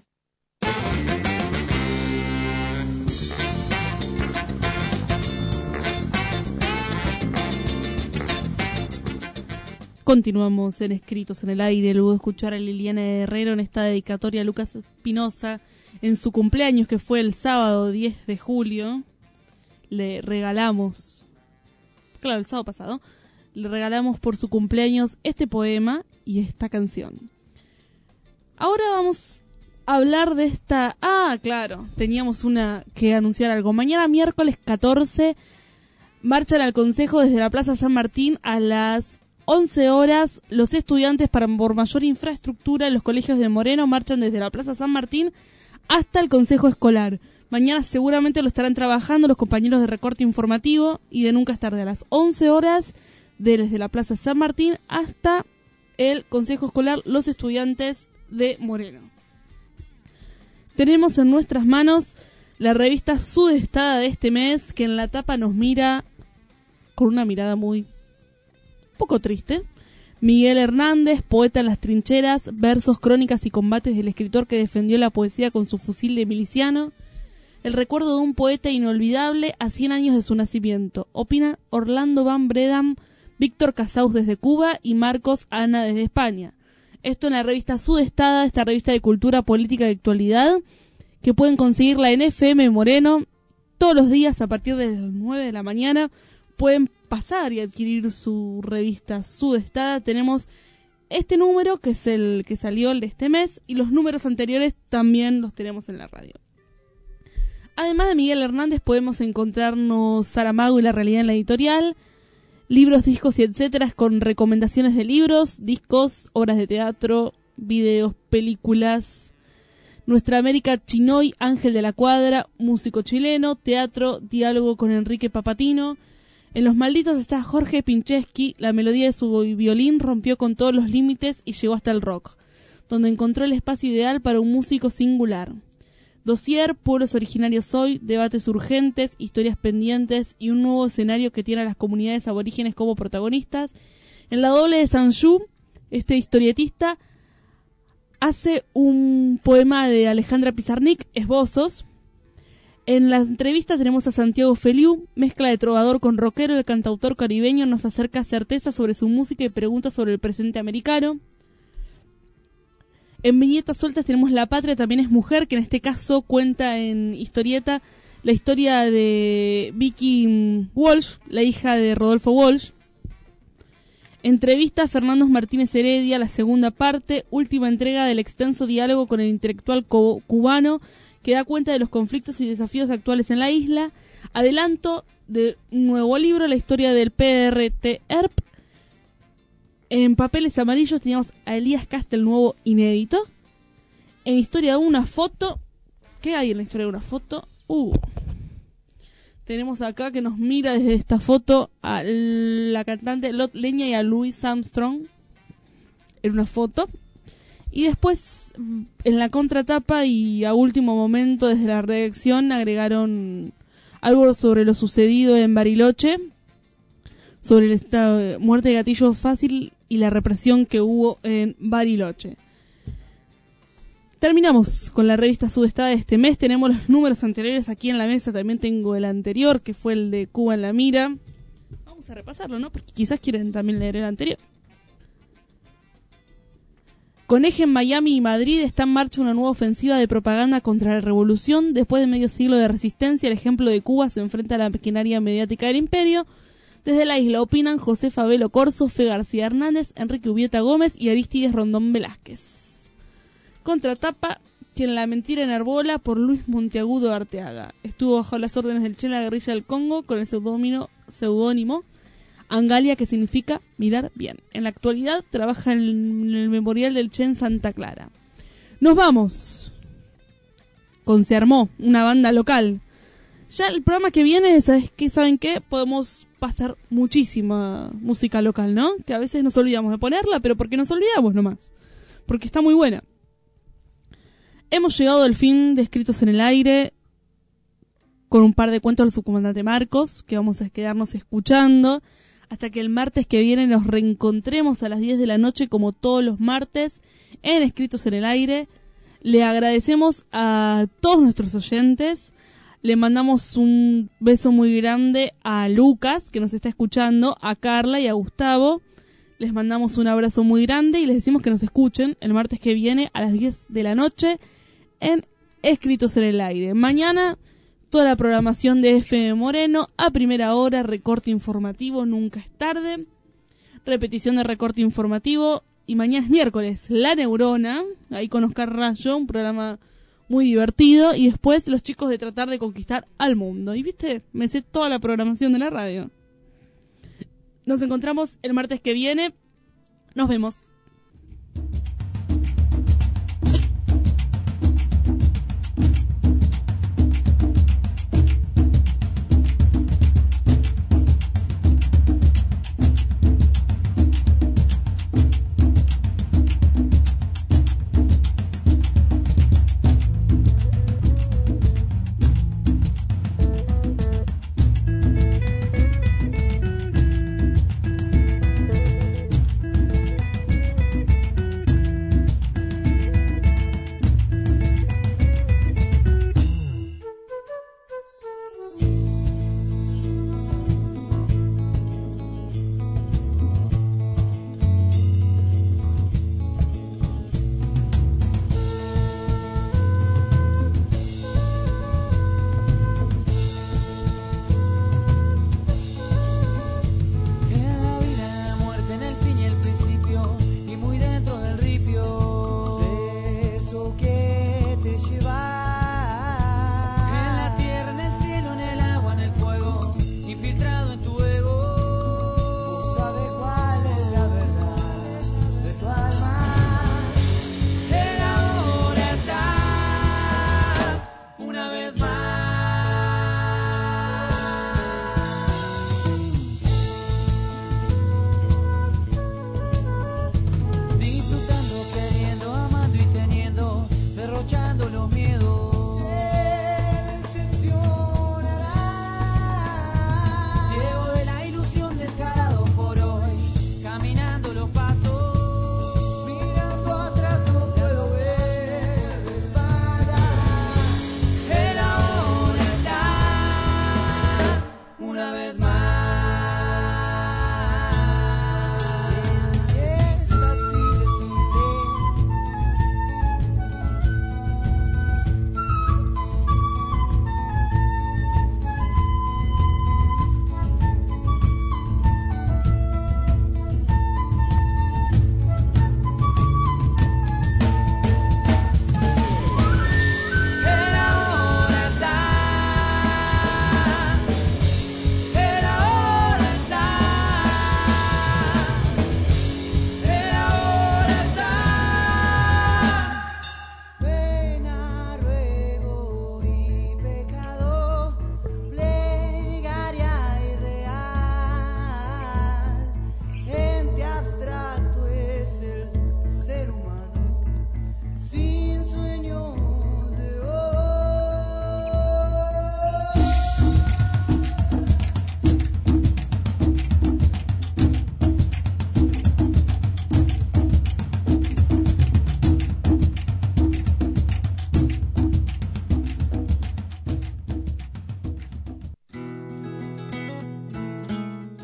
Continuamos en Escritos en el Aire, luego de escuchar a Liliana Herrero en esta dedicatoria a Lucas Espinosa en su cumpleaños, que fue el sábado diez de julio. Le regalamos, claro, el sábado pasado, le regalamos por su cumpleaños este poema y esta canción. Ahora vamos a hablar de esta... Ah, claro, teníamos una que anunciar algo. Mañana miércoles catorce marchan al Consejo desde la Plaza San Martín a las once horas. Los estudiantes, para por mayor infraestructura en los colegios de Moreno, marchan desde la Plaza San Martín hasta el Consejo Escolar. Mañana seguramente lo estarán trabajando los compañeros de Recorte Informativo, y de nunca es tarde, a las once horas desde la Plaza San Martín hasta el Consejo Escolar, los estudiantes de Moreno. Tenemos en nuestras manos la revista Sudestada de este mes, que en la tapa nos mira con una mirada muy poco triste. Miguel Hernández, poeta en las trincheras, versos, crónicas y combates del escritor que defendió la poesía con su fusil de miliciano. El recuerdo de un poeta inolvidable a cien años de su nacimiento. Opina Orlando Van Bredam, Víctor Casaus desde Cuba y Marcos Ana desde España. Esto en la revista Sudestada, esta revista de cultura, política y actualidad, que pueden conseguirla en F M Moreno todos los días a partir de las nueve de la mañana. Pueden pasar y adquirir su revista Sudestada. Tenemos este número, que es el que salió el de este mes, y los números anteriores también los tenemos en la radio. Además de Miguel Hernández, podemos encontrarnos Saramago y la realidad en la editorial, libros, discos y etcétera, con recomendaciones de libros, discos, obras de teatro, videos, películas. Nuestra América Chinoy, Ángel de la Cuadra, músico chileno, teatro, diálogo con Enrique Papatino. En Los Malditos está Jorge Pincheski, la melodía de su violín rompió con todos los límites y llegó hasta el rock, donde encontró el espacio ideal para un músico singular. Dossier, Pueblos Originarios Hoy, debates urgentes, historias pendientes y un nuevo escenario que tiene a las comunidades aborígenes como protagonistas. En La Doble de Sanjú, este historietista hace un poema de Alejandra Pizarnik, Esbozos. En la entrevista tenemos a Santiago Feliu, mezcla de trovador con rockero. El cantautor caribeño nos acerca certeza sobre su música y preguntas sobre el presente americano. En viñetas sueltas tenemos La Patria también es mujer, que en este caso cuenta en historieta la historia de Vicky Walsh, la hija de Rodolfo Walsh. Entrevista a Fernando Martínez Heredia, la segunda parte, última entrega del extenso diálogo con el intelectual co- cubano, que da cuenta de los conflictos y desafíos actuales en la isla. Adelanto de un nuevo libro, la historia del P R T E R P. En papeles amarillos teníamos a Elías Castel, nuevo inédito. En historia de una foto, ¿qué hay en la historia de una foto? Uh, tenemos acá que nos mira desde esta foto a la cantante Lot Leña y a Louis Armstrong en una foto. Y después, en la contratapa y a último momento desde la redacción, agregaron algo sobre lo sucedido en Bariloche, sobre la muerte de Gatillo Fácil y la represión que hubo en Bariloche. Terminamos con la revista Sudestada de este mes. Tenemos los números anteriores aquí en la mesa. También tengo el anterior, que fue el de Cuba en la Mira. Vamos a repasarlo, ¿no? Porque quizás quieren también leer el anterior. Con eje en Miami y Madrid está en marcha una nueva ofensiva de propaganda contra la revolución. Después de medio siglo de resistencia, el ejemplo de Cuba se enfrenta a la maquinaria mediática del imperio. Desde la isla opinan José Fabelo Corso, Fe García Hernández, Enrique Ubieta Gómez y Arístides Rondón Velázquez. Contratapa, quien la mentira enarbola, por Luis Monteagudo Arteaga. Estuvo bajo las órdenes del Che la guerrilla del Congo con el seudónimo, seudónimo Angalia, que significa mirar bien. En la actualidad trabaja en el memorial del Che en Santa Clara. Nos vamos con Se Armó, una banda local. Ya el programa que viene, ¿sabes qué? ¿Saben qué? Podemos pasar muchísima música local, ¿no? Que a veces nos olvidamos de ponerla, pero porque nos olvidamos nomás. Porque está muy buena. Hemos llegado al fin de Escritos en el Aire con un par de cuentos del subcomandante Marcos, que vamos a quedarnos escuchando hasta que el martes que viene nos reencontremos a las diez de la noche, como todos los martes, en Escritos en el Aire. Le agradecemos a todos nuestros oyentes. Le mandamos un beso muy grande a Lucas, que nos está escuchando, a Carla y a Gustavo. Les mandamos un abrazo muy grande y les decimos que nos escuchen el martes que viene a las diez de la noche en Escritos en el Aire. Mañana toda la programación de F M Moreno a primera hora, recorte informativo, nunca es tarde, repetición de recorte informativo, y mañana es miércoles, La Neurona, ahí con Oscar Rayo, un programa muy divertido, y después los chicos de Tratar de Conquistar al Mundo. Y viste, me sé toda la programación de la radio. Nos encontramos el martes que viene. Nos vemos.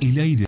El aire